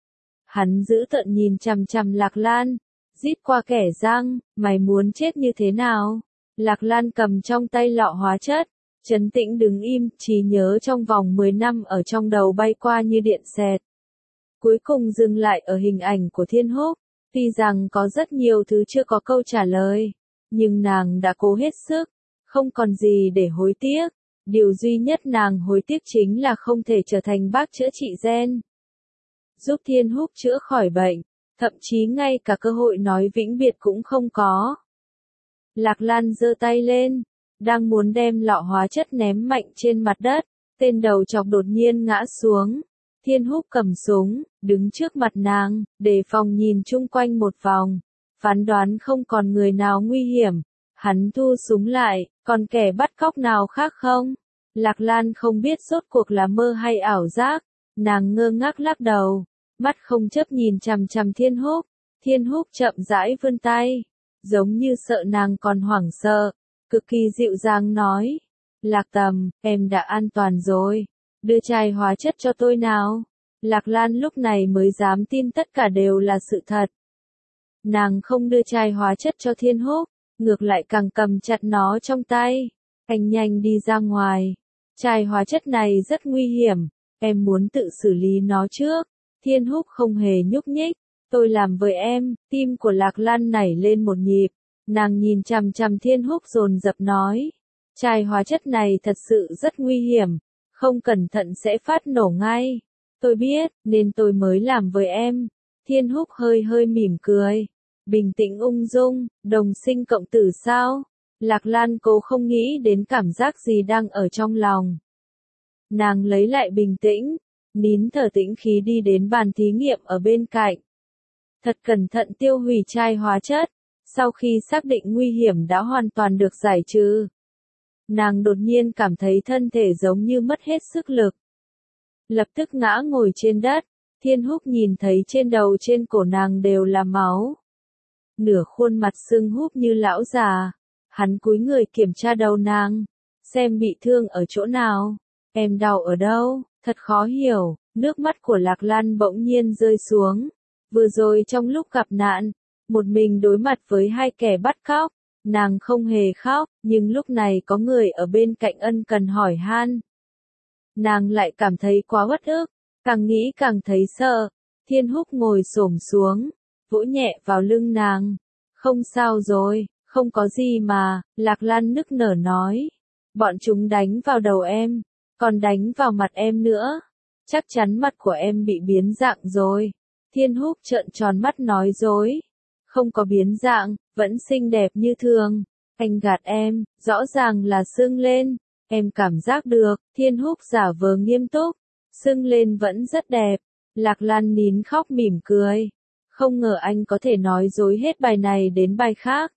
Hắn dữ tợn nhìn chằm chằm Lạc Lan, rít qua kẻ răng, mày muốn chết như thế nào? Lạc Lan cầm trong tay lọ hóa chất, trấn tĩnh đứng im, trí nhớ trong vòng 10 năm ở trong đầu bay qua như điện xẹt. Cuối cùng dừng lại ở hình ảnh của Thiên Húc, tuy rằng có rất nhiều thứ chưa có câu trả lời, nhưng nàng đã cố hết sức, không còn gì để hối tiếc. Điều duy nhất nàng hối tiếc chính là không thể trở thành bác chữa trị gen. Giúp Thiên Húc chữa khỏi bệnh, thậm chí ngay cả cơ hội nói vĩnh biệt cũng không có. Lạc Lan giơ tay lên, đang muốn đem lọ hóa chất ném mạnh trên mặt đất, tên đầu chọc đột nhiên ngã xuống. Thiên Húc cầm súng, đứng trước mặt nàng, đề phòng nhìn chung quanh một vòng, phán đoán không còn người nào nguy hiểm. Hắn thu súng lại, còn kẻ bắt cóc nào khác không? Lạc Lan không biết rốt cuộc là mơ hay ảo giác, nàng ngơ ngác lắc đầu, mắt không chấp nhìn chằm chằm Thiên Húc. Thiên Húc chậm rãi vươn tay, giống như sợ nàng còn hoảng sợ, cực kỳ dịu dàng nói, Lạc Tầm, em đã an toàn rồi, đưa chai hóa chất cho tôi nào. Lạc Lan lúc này mới dám tin tất cả đều là sự thật. Nàng không đưa chai hóa chất cho Thiên Húc, ngược lại càng cầm chặt nó trong tay. Anh nhanh đi ra ngoài. Chai hóa chất này rất nguy hiểm, em muốn tự xử lý nó trước. Thiên Húc không hề nhúc nhích. Tôi làm với em, tim của Lạc Lan nảy lên một nhịp. Nàng nhìn chằm chằm Thiên Húc dồn dập nói. Chai hóa chất này thật sự rất nguy hiểm, không cẩn thận sẽ phát nổ ngay. Tôi biết, nên tôi mới làm với em. Thiên Húc hơi hơi mỉm cười. Bình tĩnh ung dung, đồng sinh cộng tử sao? Lạc Lan cố không nghĩ đến cảm giác gì đang ở trong lòng. Nàng lấy lại bình tĩnh, nín thở tĩnh khí đi đến bàn thí nghiệm ở bên cạnh. Thật cẩn thận tiêu hủy chai hóa chất, sau khi xác định nguy hiểm đã hoàn toàn được giải trừ. nàng đột nhiên cảm thấy thân thể giống như mất hết sức lực. Lập tức ngã ngồi trên đất, Thiên Húc nhìn thấy trên đầu trên cổ nàng đều là máu. Nửa khuôn mặt sưng húp như lão già, hắn cúi người kiểm tra đầu nàng, xem bị thương ở chỗ nào, em đau ở đâu, thật khó hiểu, nước mắt của Lạc Lan bỗng nhiên rơi xuống. Vừa rồi trong lúc gặp nạn, một mình đối mặt với hai kẻ bắt cóc, nàng không hề khóc, nhưng lúc này có người ở bên cạnh ân cần hỏi han. Nàng lại cảm thấy quá uất ức, càng nghĩ càng thấy sợ. Thiên Húc ngồi xổm xuống, vỗ nhẹ vào lưng nàng. Không sao rồi, không có gì mà, Lạc Lan nức nở nói. Bọn chúng đánh vào đầu em, còn đánh vào mặt em nữa. Chắc chắn mặt của em bị biến dạng rồi. Thiên Húc trợn tròn mắt nói dối. Không có biến dạng, vẫn xinh đẹp như thường. Anh gạt em, rõ ràng là sưng lên. Em cảm giác được, Thiên Húc giả vờ nghiêm túc. Sưng lên vẫn rất đẹp. Lạc Lan nín khóc mỉm cười. Không ngờ anh có thể nói dối hết bài này đến bài khác.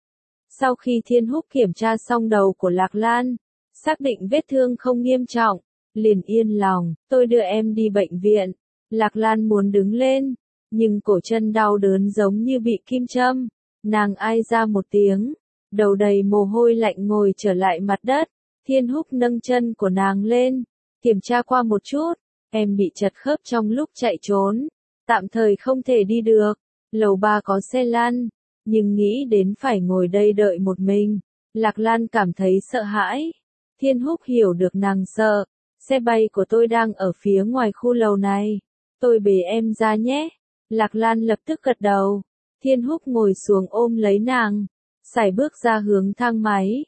Sau khi Thiên Húc kiểm tra xong đầu của Lạc Lan, xác định vết thương không nghiêm trọng, liền yên lòng, tôi đưa em đi bệnh viện. Lạc Lan muốn đứng lên, nhưng cổ chân đau đớn giống như bị kim châm. Nàng ai ra một tiếng, đầu đầy mồ hôi lạnh ngồi trở lại mặt đất. Thiên Húc nâng chân của nàng lên, kiểm tra qua một chút, em bị chật khớp trong lúc chạy trốn, tạm thời không thể đi được. Lầu 3 có xe lăn, nhưng nghĩ đến phải ngồi đây đợi một mình, Lạc Lan cảm thấy sợ hãi. Thiên Húc hiểu được nàng sợ, xe bay của tôi đang ở phía ngoài khu lầu này, tôi bế em ra nhé. Lạc Lan lập tức gật đầu, Thiên Húc ngồi xuống ôm lấy nàng, sải bước ra hướng thang máy.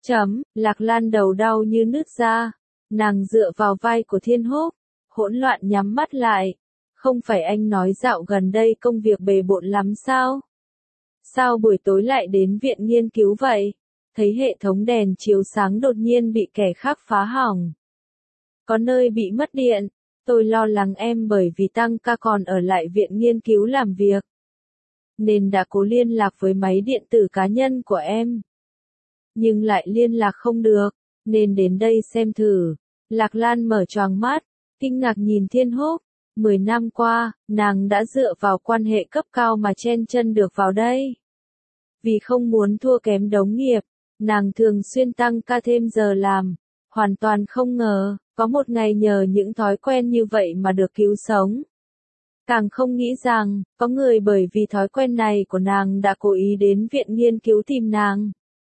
Lạc Lan đầu đau như nứt ra, nàng dựa vào vai của Thiên Húc, hỗn loạn nhắm mắt lại. Không phải anh nói dạo gần đây công việc bề bộn lắm sao? Sao buổi tối lại đến viện nghiên cứu vậy? Thấy hệ thống đèn chiếu sáng đột nhiên bị kẻ khác phá hỏng. Có nơi bị mất điện, tôi lo lắng em bởi vì tăng ca còn ở lại viện nghiên cứu làm việc. Nên đã cố liên lạc với máy điện tử cá nhân của em. Nhưng lại liên lạc không được, nên đến đây xem thử. Lạc Lan mở choàng mắt, kinh ngạc nhìn Thiên Húc. 10 năm qua, nàng đã dựa vào quan hệ cấp cao mà chen chân được vào đây. Vì không muốn thua kém đồng nghiệp, nàng thường xuyên tăng ca thêm giờ làm. Hoàn toàn không ngờ, có một ngày nhờ những thói quen như vậy mà được cứu sống. Càng không nghĩ rằng, có người bởi vì thói quen này của nàng đã cố ý đến viện nghiên cứu tìm nàng.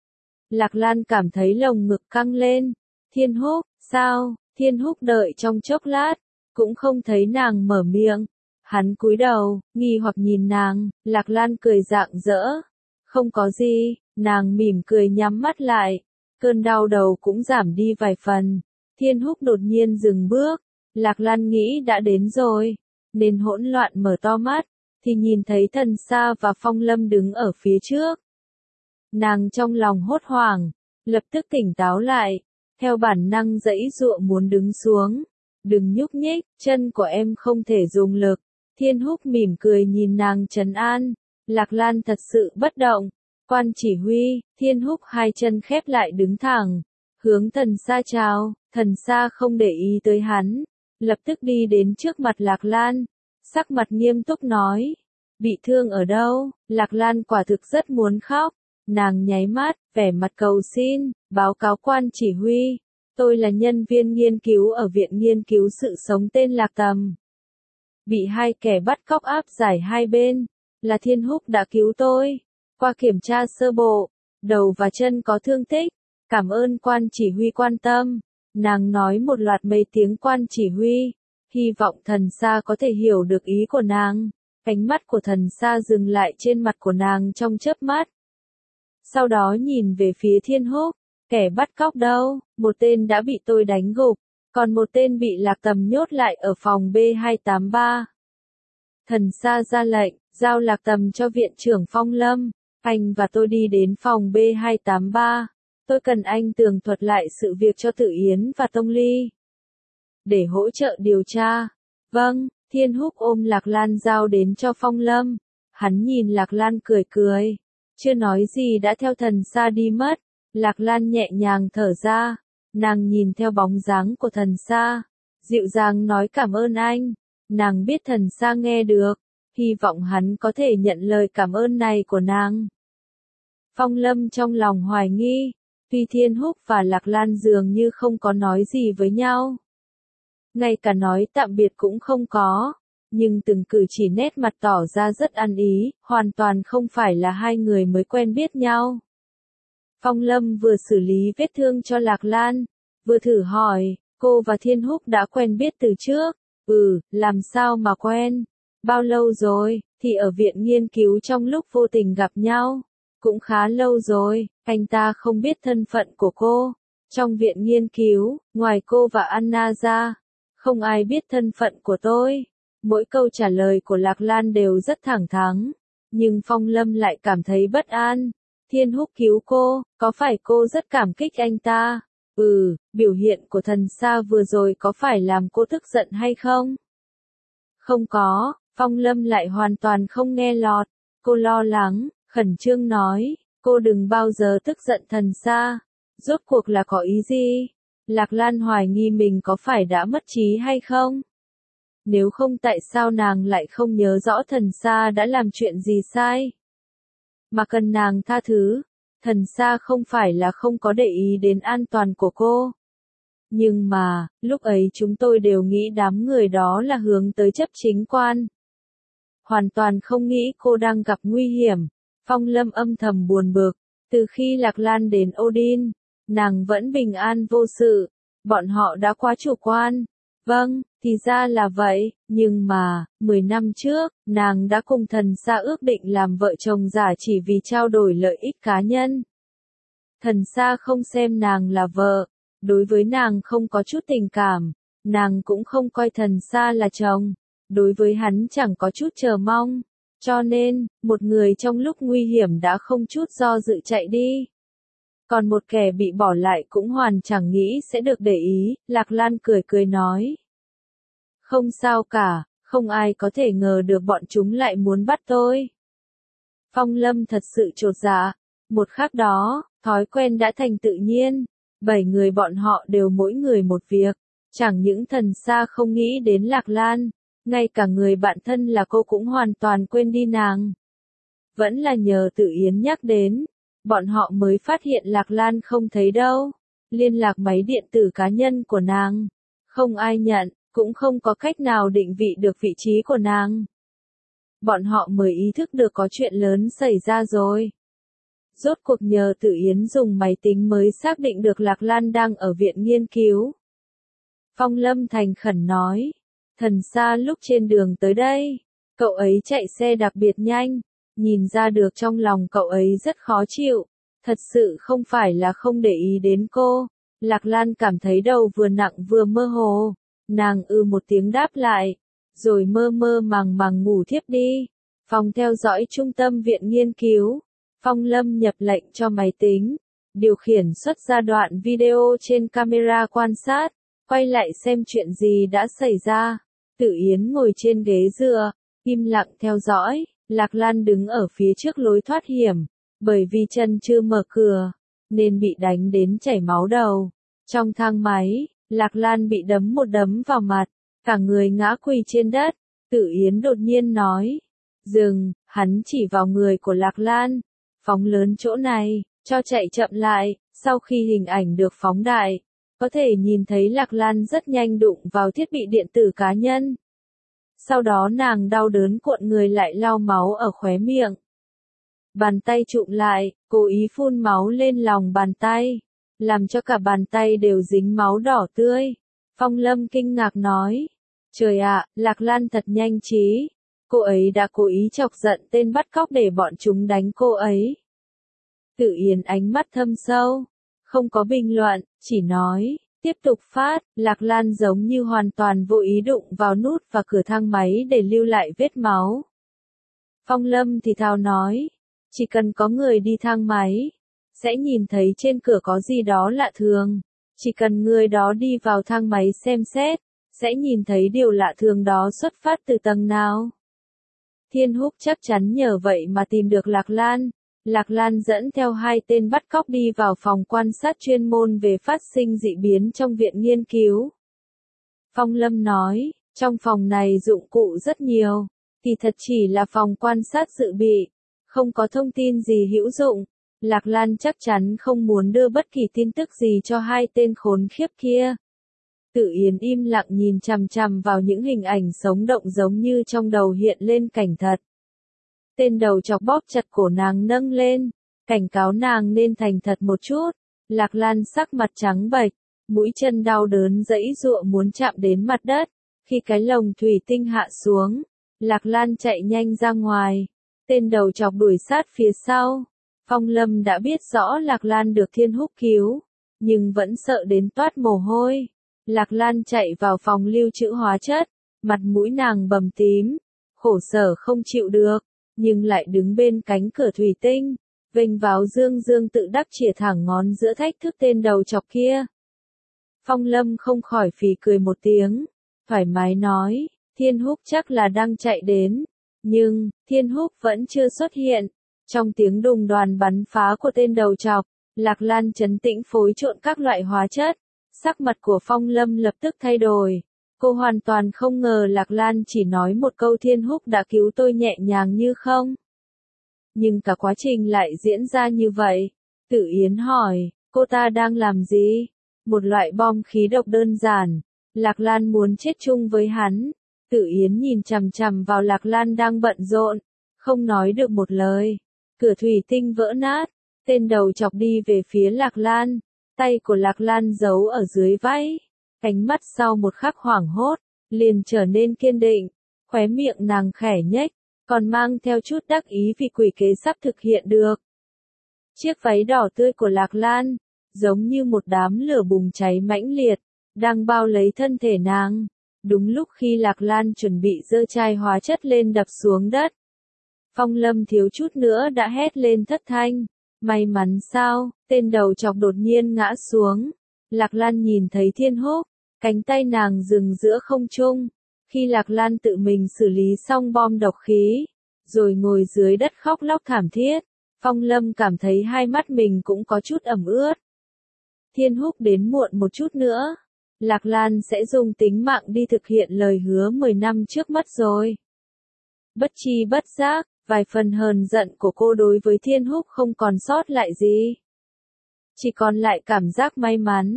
Lạc Lan cảm thấy lồng ngực căng lên. Thiên Húc, sao? Thiên Húc đợi trong chốc lát, cũng không thấy nàng mở miệng. Hắn cúi đầu, nghi hoặc nhìn nàng. Lạc Lan cười rạng rỡ. Không có gì, nàng mỉm cười nhắm mắt lại. Cơn đau đầu cũng giảm đi vài phần. Thiên Húc đột nhiên dừng bước. Lạc Lan nghĩ đã đến rồi, nên hỗn loạn mở to mắt, thì nhìn thấy Thần Sa và Phong Lâm đứng ở phía trước. Nàng trong lòng hốt hoảng, lập tức tỉnh táo lại, theo bản năng giãy giụa muốn đứng xuống. Đừng nhúc nhích, chân của em không thể dùng lực. Thiên Húc mỉm cười nhìn nàng trấn an. Lạc Lan thật sự bất động. Quan chỉ huy, Thiên Húc hai chân khép lại đứng thẳng, hướng Thần Sa chào. Thần Sa không để ý tới hắn, lập tức đi đến trước mặt Lạc Lan, sắc mặt nghiêm túc nói. Bị thương ở đâu? Lạc Lan quả thực rất muốn khóc. Nàng nháy mắt, vẻ mặt cầu xin, báo cáo quan chỉ huy. Tôi là nhân viên nghiên cứu ở Viện Nghiên cứu Sự Sống tên Lạc Tầm. Bị hai kẻ bắt cóc áp giải hai bên, là Thiên Húc đã cứu tôi. Qua kiểm tra sơ bộ, đầu và chân có thương tích. Cảm ơn quan chỉ huy quan tâm. Nàng nói một loạt mấy tiếng quan chỉ huy, hy vọng Thần Sa có thể hiểu được ý của nàng. Ánh mắt của Thần Sa dừng lại trên mặt của nàng trong chớp mắt. Sau đó nhìn về phía Thiên Húc, kẻ bắt cóc đâu? Một tên đã bị tôi đánh gục, còn một tên bị Lạc Tầm nhốt lại ở phòng B283. Thần Sa ra lệnh, giao Lạc Tầm cho viện trưởng Phong Lâm. Anh và tôi đi đến phòng B283. Tôi cần anh tường thuật lại sự việc cho Tự Yến và Tông Ly, để hỗ trợ điều tra. Vâng, Thiên Húc ôm Lạc Lan giao đến cho Phong Lâm. Hắn nhìn Lạc Lan cười cười, chưa nói gì đã theo Thần Sa đi mất. Lạc Lan nhẹ nhàng thở ra, nàng nhìn theo bóng dáng của thần xa, dịu dàng nói cảm ơn anh. Nàng biết thần xa nghe được, hy vọng hắn có thể nhận lời cảm ơn này của nàng. Phong Lâm trong lòng hoài nghi, tuy Thiên Húc và Lạc Lan dường như không có nói gì với nhau. Ngay cả nói tạm biệt cũng không có, nhưng từng cử chỉ nét mặt tỏ ra rất ăn ý, hoàn toàn không phải là hai người mới quen biết nhau. Phong Lâm vừa xử lý vết thương cho Lạc Lan, vừa thử hỏi, cô và Thiên Húc đã quen biết từ trước? Làm sao mà quen? Bao lâu rồi? Thì ở viện nghiên cứu trong lúc vô tình gặp nhau. Cũng khá lâu rồi, anh ta không biết thân phận của cô. Trong viện nghiên cứu, ngoài cô và Anna ra, không ai biết thân phận của tôi. Mỗi câu trả lời của Lạc Lan đều rất thẳng thắn, nhưng Phong Lâm lại cảm thấy bất an. Thiên Húc cứu cô, có phải cô rất cảm kích anh ta? Biểu hiện của thần xa vừa rồi có phải làm cô tức giận hay không? Không có, Phong Lâm lại hoàn toàn không nghe lọt. Cô lo lắng, khẩn trương nói, cô đừng bao giờ tức giận thần xa. Rốt cuộc là có ý gì? Lạc Lan hoài nghi mình có phải đã mất trí hay không? Nếu không tại sao nàng lại không nhớ rõ thần xa đã làm chuyện gì sai? Mà cần nàng tha thứ, thần xa không phải là không có để ý đến an toàn của cô. Nhưng mà, lúc ấy chúng tôi đều nghĩ đám người đó là hướng tới chấp chính quan. Hoàn toàn không nghĩ cô đang gặp nguy hiểm. Phong Lâm âm thầm buồn bực, từ khi Lạc Lan đến Odin, nàng vẫn bình an vô sự, bọn họ đã quá chủ quan. Vâng, thì ra là vậy, nhưng mà, 10 năm trước, nàng đã cùng thần xa ước định làm vợ chồng giả chỉ vì trao đổi lợi ích cá nhân. Thần xa không xem nàng là vợ, đối với nàng không có chút tình cảm, nàng cũng không coi thần xa là chồng, đối với hắn chẳng có chút chờ mong. Cho nên, một người trong lúc nguy hiểm đã không chút do dự chạy đi. Còn một kẻ bị bỏ lại cũng hoàn chẳng nghĩ sẽ được để ý, Lạc Lan cười cười nói. Không sao cả, không ai có thể ngờ được bọn chúng lại muốn bắt tôi. Phong Lâm thật sự chột dạ, một khắc đó, thói quen đã thành tự nhiên, 7 người bọn họ đều mỗi người một việc, chẳng những thần xa không nghĩ đến Lạc Lan, ngay cả người bạn thân là cô cũng hoàn toàn quên đi nàng. Vẫn là nhờ Tự Yến nhắc đến, bọn họ mới phát hiện Lạc Lan không thấy đâu, liên lạc máy điện tử cá nhân của nàng, không ai nhận, cũng không có cách nào định vị được vị trí của nàng. Bọn họ mới ý thức được có chuyện lớn xảy ra rồi. Rốt cuộc nhờ Tự Yến dùng máy tính mới xác định được Lạc Lan đang ở viện nghiên cứu. Phong Lâm thành khẩn nói, thần xa lúc trên đường tới đây, cậu ấy chạy xe đặc biệt nhanh, nhìn ra được trong lòng cậu ấy rất khó chịu, thật sự không phải là không để ý đến cô. Lạc Lan cảm thấy đầu vừa nặng vừa mơ hồ, nàng một tiếng đáp lại, rồi mơ mơ màng màng ngủ thiếp đi. Phòng theo dõi trung tâm viện nghiên cứu, Phong Lâm nhập lệnh cho máy tính, điều khiển xuất ra đoạn video trên camera quan sát, quay lại xem chuyện gì đã xảy ra. Tự Yến ngồi trên ghế dựa, im lặng theo dõi, Lạc Lan đứng ở phía trước lối thoát hiểm, bởi vì chân chưa mở cửa, nên bị đánh đến chảy máu đầu. Trong thang máy, Lạc Lan bị đấm một đấm vào mặt, cả người ngã quỳ trên đất. Tự Yến đột nhiên nói, dừng, hắn chỉ vào người của Lạc Lan, phóng lớn chỗ này, cho chạy chậm lại. Sau khi hình ảnh được phóng đại, có thể nhìn thấy Lạc Lan rất nhanh đụng vào thiết bị điện tử cá nhân. Sau đó nàng đau đớn cuộn người lại lau máu ở khóe miệng. Bàn tay chụm lại, cố ý phun máu lên lòng bàn tay, làm cho cả bàn tay đều dính máu đỏ tươi. Phong Lâm kinh ngạc nói, trời ạ, Lạc Lan thật nhanh trí, cô ấy đã cố ý chọc giận tên bắt cóc để bọn chúng đánh cô ấy. Tự Yến ánh mắt thâm sâu, không có bình luận, chỉ nói, tiếp tục phát. Lạc Lan giống như hoàn toàn vô ý đụng vào nút và cửa thang máy để lưu lại vết máu. Phong Lâm thì thào nói, chỉ cần có người đi thang máy, sẽ nhìn thấy trên cửa có gì đó lạ thường. Chỉ cần người đó đi vào thang máy xem xét, sẽ nhìn thấy điều lạ thường đó xuất phát từ tầng nào. Thiên Húc chắc chắn nhờ vậy mà tìm được Lạc Lan, Lạc Lan dẫn theo 2 tên bắt cóc đi vào phòng quan sát chuyên môn về phát sinh dị biến trong viện nghiên cứu. Phong Lâm nói, trong phòng này dụng cụ rất nhiều, thì thật chỉ là phòng quan sát dự bị, không có thông tin gì hữu dụng. Lạc Lan chắc chắn không muốn đưa bất kỳ tin tức gì cho 2 tên khốn khiếp kia. Tự Yến im lặng nhìn chằm chằm vào những hình ảnh sống động giống như trong đầu hiện lên cảnh thật. Tên đầu chọc bóp chặt cổ nàng nâng lên, cảnh cáo nàng nên thành thật một chút. Lạc Lan sắc mặt trắng bệch, mũi chân đau đớn giãy giụa muốn chạm đến mặt đất. Khi cái lồng thủy tinh hạ xuống, Lạc Lan chạy nhanh ra ngoài. Tên đầu chọc đuổi sát phía sau. Phong Lâm đã biết rõ Lạc Lan được Thiên Húc cứu, nhưng vẫn sợ đến toát mồ hôi. Lạc Lan chạy vào phòng lưu trữ hóa chất, mặt mũi nàng bầm tím, khổ sở không chịu được, nhưng lại đứng bên cánh cửa thủy tinh, vênh váo dương dương tự đắc chìa thẳng ngón giữa thách thức tên đầu chọc kia. Phong Lâm không khỏi phì cười một tiếng, thoải mái nói, Thiên Húc chắc là đang chạy đến, nhưng, Thiên Húc vẫn chưa xuất hiện. Trong tiếng đùng đoàn bắn phá của tên đầu chọc, Lạc Lan trấn tĩnh phối trộn các loại hóa chất. Sắc mặt của Phong Lâm lập tức thay đổi. Cô hoàn toàn không ngờ Lạc Lan chỉ nói một câu Thiên Húc đã cứu tôi nhẹ nhàng như không. Nhưng cả quá trình lại diễn ra như vậy. Tự Yến hỏi, cô ta đang làm gì? Một loại bom khí độc đơn giản. Lạc Lan muốn chết chung với hắn. Tự Yến nhìn chằm chằm vào Lạc Lan đang bận rộn, không nói được một lời. Cửa thủy tinh vỡ nát, tên đầu chọc đi về phía Lạc Lan, tay của Lạc Lan giấu ở dưới váy, ánh mắt sau một khắc hoảng hốt, liền trở nên kiên định, khóe miệng nàng khẽ nhếch, còn mang theo chút đắc ý vì quỷ kế sắp thực hiện được. Chiếc váy đỏ tươi của Lạc Lan, giống như một đám lửa bùng cháy mãnh liệt, đang bao lấy thân thể nàng. Đúng lúc khi Lạc Lan chuẩn bị giơ chai hóa chất lên đập xuống đất, Phong Lâm thiếu chút nữa đã hét lên thất thanh. May mắn sao, tên đầu chọc đột nhiên ngã xuống. Lạc Lan nhìn thấy Thiên Húc, cánh tay nàng dừng giữa không trung. Khi Lạc Lan tự mình xử lý xong bom độc khí, rồi ngồi dưới đất khóc lóc thảm thiết, Phong Lâm cảm thấy hai mắt mình cũng có chút ẩm ướt. Thiên Húc đến muộn một chút nữa, Lạc Lan sẽ dùng tính mạng đi thực hiện lời hứa 10 năm trước mất rồi. Bất chi bất giác, vài phần hờn giận của cô đối với Thiên Húc không còn sót lại gì. Chỉ còn lại cảm giác may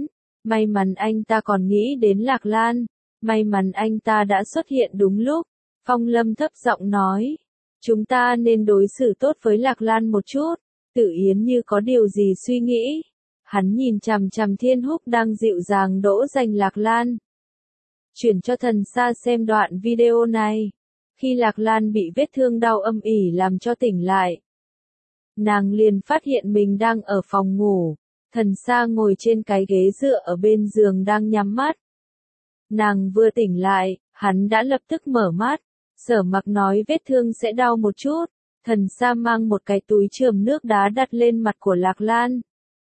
mắn anh ta còn nghĩ đến Lạc Lan, may mắn anh ta đã xuất hiện đúng lúc. Phong Lâm thấp giọng nói, chúng ta nên đối xử tốt với Lạc Lan một chút. Tự Yến như có điều gì suy nghĩ. Hắn nhìn chằm chằm Thiên Húc đang dịu dàng dỗ dành Lạc Lan. Chuyển cho Thần Sa xem đoạn video này. Khi Lạc Lan bị vết thương đau âm ỉ làm cho tỉnh lại, nàng liền phát hiện mình đang ở phòng ngủ. Thần Sa ngồi trên cái ghế dựa ở bên giường đang nhắm mắt. Nàng vừa tỉnh lại, hắn đã lập tức mở mắt. Sở Mặc nói vết thương sẽ đau một chút. Thần Sa mang một cái túi chườm nước đá đặt lên mặt của Lạc Lan.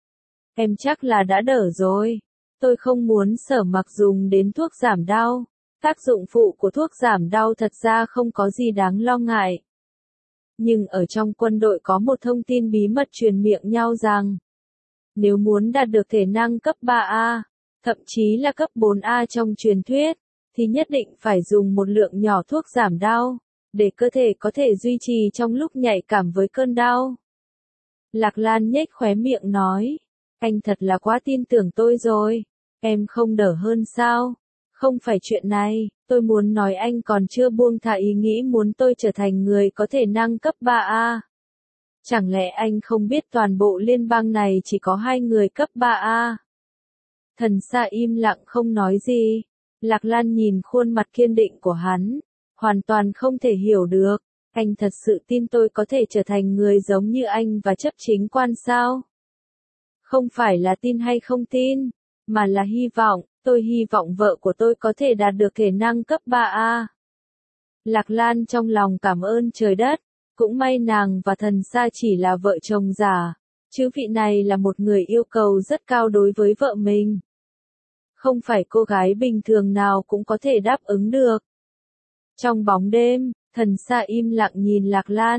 Em chắc là đã đỡ rồi. Tôi không muốn Sở Mặc dùng đến thuốc giảm đau. Tác dụng phụ của thuốc giảm đau thật ra không có gì đáng lo ngại. Nhưng ở trong quân đội có một thông tin bí mật truyền miệng nhau rằng, nếu muốn đạt được thể năng cấp 3A, thậm chí là cấp 4A trong truyền thuyết, thì nhất định phải dùng một lượng nhỏ thuốc giảm đau, để cơ thể có thể duy trì trong lúc nhạy cảm với cơn đau. Lạc Lan nhếch khóe miệng nói, anh thật là quá tin tưởng tôi rồi, em không đỡ hơn sao? Không phải chuyện này, tôi muốn nói anh còn chưa buông thả ý nghĩ muốn tôi trở thành người có thể năng cấp 3A. Chẳng lẽ anh không biết toàn bộ liên bang này chỉ có 2 người cấp 3A? Thần Sa im lặng không nói gì. Lạc Lan nhìn khuôn mặt kiên định của hắn, hoàn toàn không thể hiểu được. Anh thật sự tin tôi có thể trở thành người giống như anh và chấp chính quan sao? Không phải là tin hay không tin, mà là hy vọng. Tôi hy vọng vợ của tôi có thể đạt được thể năng cấp 3A. Lạc Lan trong lòng cảm ơn trời đất, cũng may nàng và Thần Sa chỉ là vợ chồng giả, chứ vị này là một người yêu cầu rất cao đối với vợ mình. Không phải cô gái bình thường nào cũng có thể đáp ứng được. Trong bóng đêm, Thần Sa im lặng nhìn Lạc Lan,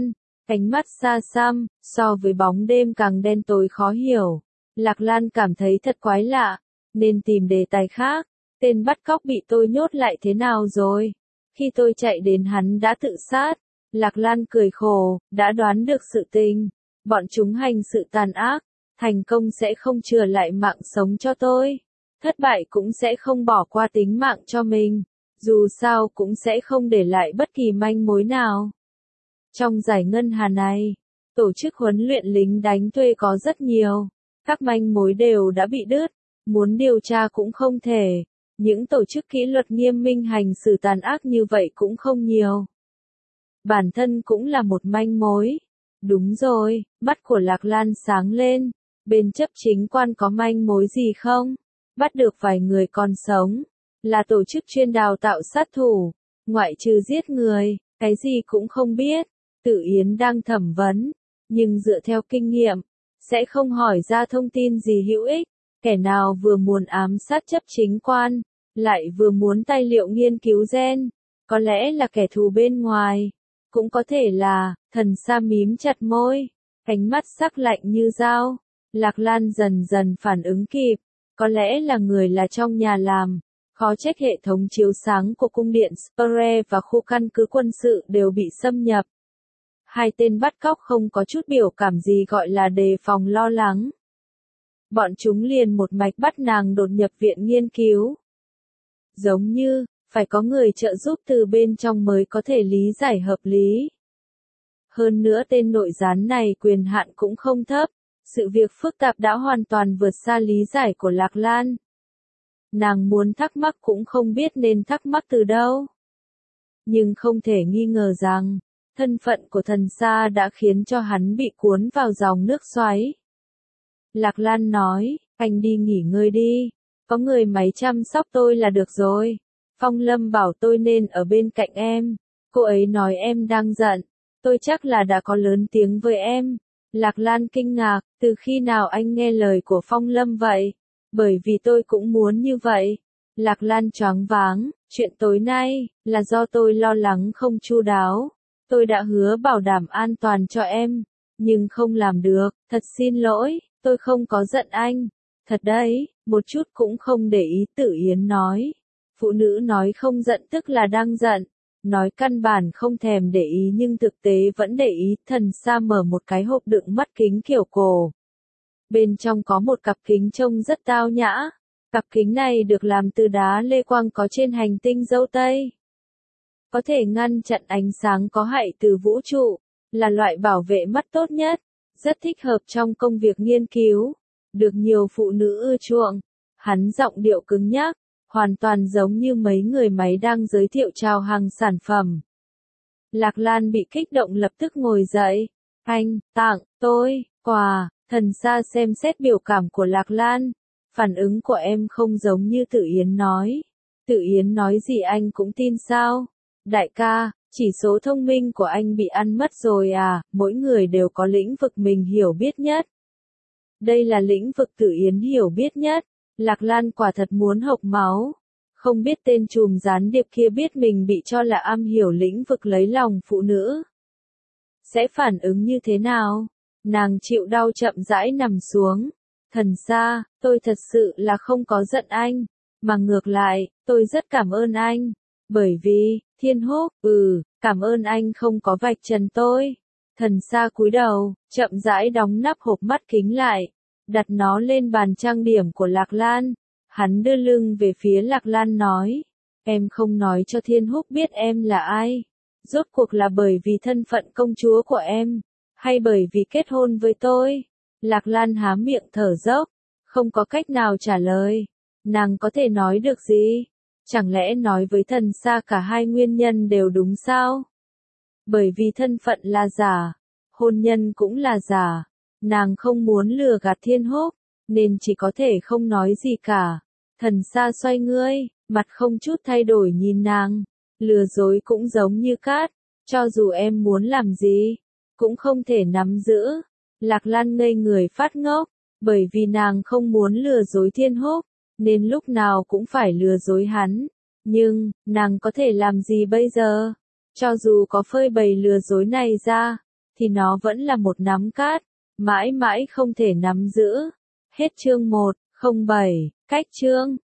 Ánh mắt xa xăm, so với bóng đêm càng đen tối khó hiểu. Lạc Lan cảm thấy thật quái lạ, nên tìm đề tài khác. Tên bắt cóc bị tôi nhốt lại thế nào rồi? Khi tôi chạy đến hắn đã tự sát. Lạc Lan cười khổ, đã đoán được sự tình. Bọn chúng hành sự tàn ác, thành công sẽ không chừa lại mạng sống cho tôi. Thất bại cũng sẽ không bỏ qua tính mạng cho mình. Dù sao cũng sẽ không để lại bất kỳ manh mối nào. Trong giải ngân hà này, tổ chức huấn luyện lính đánh thuê có rất nhiều. Các manh mối đều đã bị đứt, muốn điều tra cũng không thể. Những tổ chức kỷ luật nghiêm minh hành xử tàn ác như vậy cũng không nhiều. Bản thân cũng là một manh mối. Đúng rồi, mắt của Lạc Lan sáng lên. Bên chấp chính quan có manh mối gì không? Bắt được vài người còn sống. Là tổ chức chuyên đào tạo sát thủ. Ngoại trừ giết người, cái gì cũng không biết. Tử Yến đang thẩm vấn. Nhưng dựa theo kinh nghiệm, sẽ không hỏi ra thông tin gì hữu ích. Kẻ nào vừa muốn ám sát chấp chính quan, lại vừa muốn tài liệu nghiên cứu gen. Có lẽ là kẻ thù bên ngoài. Cũng có thể là, Thần Sa mím chặt môi. Ánh mắt sắc lạnh như dao. Lạc Lan dần dần phản ứng kịp. Có lẽ là người là trong nhà làm. Khó trách hệ thống chiếu sáng của cung điện Spare và khu căn cứ quân sự đều bị xâm nhập. Hai tên bắt cóc không có chút biểu cảm gì gọi là đề phòng lo lắng. Bọn chúng liền một mạch bắt nàng đột nhập viện nghiên cứu. Giống như, phải có người trợ giúp từ bên trong mới có thể lý giải hợp lý. Hơn nữa tên nội gián này quyền hạn cũng không thấp. Sự việc phức tạp đã hoàn toàn vượt xa lý giải của Lạc Lan. Nàng muốn thắc mắc cũng không biết nên thắc mắc từ đâu. Nhưng không thể nghi ngờ rằng, thân phận của Thần Sa đã khiến cho hắn bị cuốn vào dòng nước xoáy. Lạc Lan nói, anh đi nghỉ ngơi đi, có người máy chăm sóc tôi là được rồi. Phong Lâm bảo tôi nên ở bên cạnh em, cô ấy nói em đang giận, tôi chắc là đã có lớn tiếng với em. Lạc Lan kinh ngạc, từ khi nào anh nghe lời của Phong Lâm vậy? Bởi vì tôi cũng muốn như vậy. Lạc Lan choáng váng, chuyện tối nay, là do tôi lo lắng không chu đáo. Tôi đã hứa bảo đảm an toàn cho em, nhưng không làm được, thật xin lỗi, tôi không có giận anh. Thật đấy, một chút cũng không để ý. Tử Yến nói. Phụ nữ nói không giận tức là đang giận. Nói căn bản không thèm để ý nhưng thực tế vẫn để ý. Thần Sa mở một cái hộp đựng mắt kính kiểu cổ. Bên trong có một cặp kính trông rất tao nhã. Cặp kính này được làm từ đá lê quang có trên hành tinh Dâu Tây. Có thể ngăn chặn ánh sáng có hại từ vũ trụ. Là loại bảo vệ mắt tốt nhất. Rất thích hợp trong công việc nghiên cứu. Được nhiều phụ nữ ưa chuộng. Hắn giọng điệu cứng nhắc. Hoàn toàn giống như mấy người máy đang giới thiệu chào hàng sản phẩm. Lạc Lan bị kích động lập tức ngồi dậy. Anh, tặng, tôi, quà. Thần Sa xem xét biểu cảm của Lạc Lan. Phản ứng của em không giống như Tử Yến nói. Tử Yến nói gì anh cũng tin sao? Đại ca, chỉ số thông minh của anh bị ăn mất rồi à? Mỗi người đều có lĩnh vực mình hiểu biết nhất. Đây là lĩnh vực Tử Yến hiểu biết nhất. Lạc Lan quả thật muốn hộc máu. Không biết tên trùm gián điệp kia biết mình bị cho là am hiểu lĩnh vực lấy lòng phụ nữ. Sẽ phản ứng như thế nào? Nàng chịu đau chậm rãi nằm xuống. Thần Sa, tôi thật sự là không có giận anh. Mà ngược lại, tôi rất cảm ơn anh. Bởi vì, Thiên Húc, cảm ơn anh không có vạch trần tôi. Thần Sa cúi đầu, chậm rãi đóng nắp hộp mắt kính lại. Đặt nó lên bàn trang điểm của Lạc Lan. Hắn đưa lưng về phía Lạc Lan nói. Em không nói cho Thiên Húc biết em là ai. Rốt cuộc là bởi vì thân phận công chúa của em. Hay bởi vì kết hôn với tôi. Lạc Lan há miệng thở dốc. Không có cách nào trả lời. Nàng có thể nói được gì? Chẳng lẽ nói với Thần Sa cả hai nguyên nhân đều đúng sao? Bởi vì thân phận là giả. Hôn nhân cũng là giả. Nàng không muốn lừa gạt Thiên Húc, nên chỉ có thể không nói gì cả. Thần Sa xoay ngươi, mặt không chút thay đổi nhìn nàng. Lừa dối cũng giống như cát, cho dù em muốn làm gì, cũng không thể nắm giữ. Lạc Lan ngây người phát ngốc, bởi vì nàng không muốn lừa dối Thiên Húc, nên lúc nào cũng phải lừa dối hắn. Nhưng, nàng có thể làm gì bây giờ? Cho dù có phơi bày lừa dối này ra, thì nó vẫn là một nắm cát, mãi mãi không thể nắm giữ. Hết chương 1, 07, cách chương.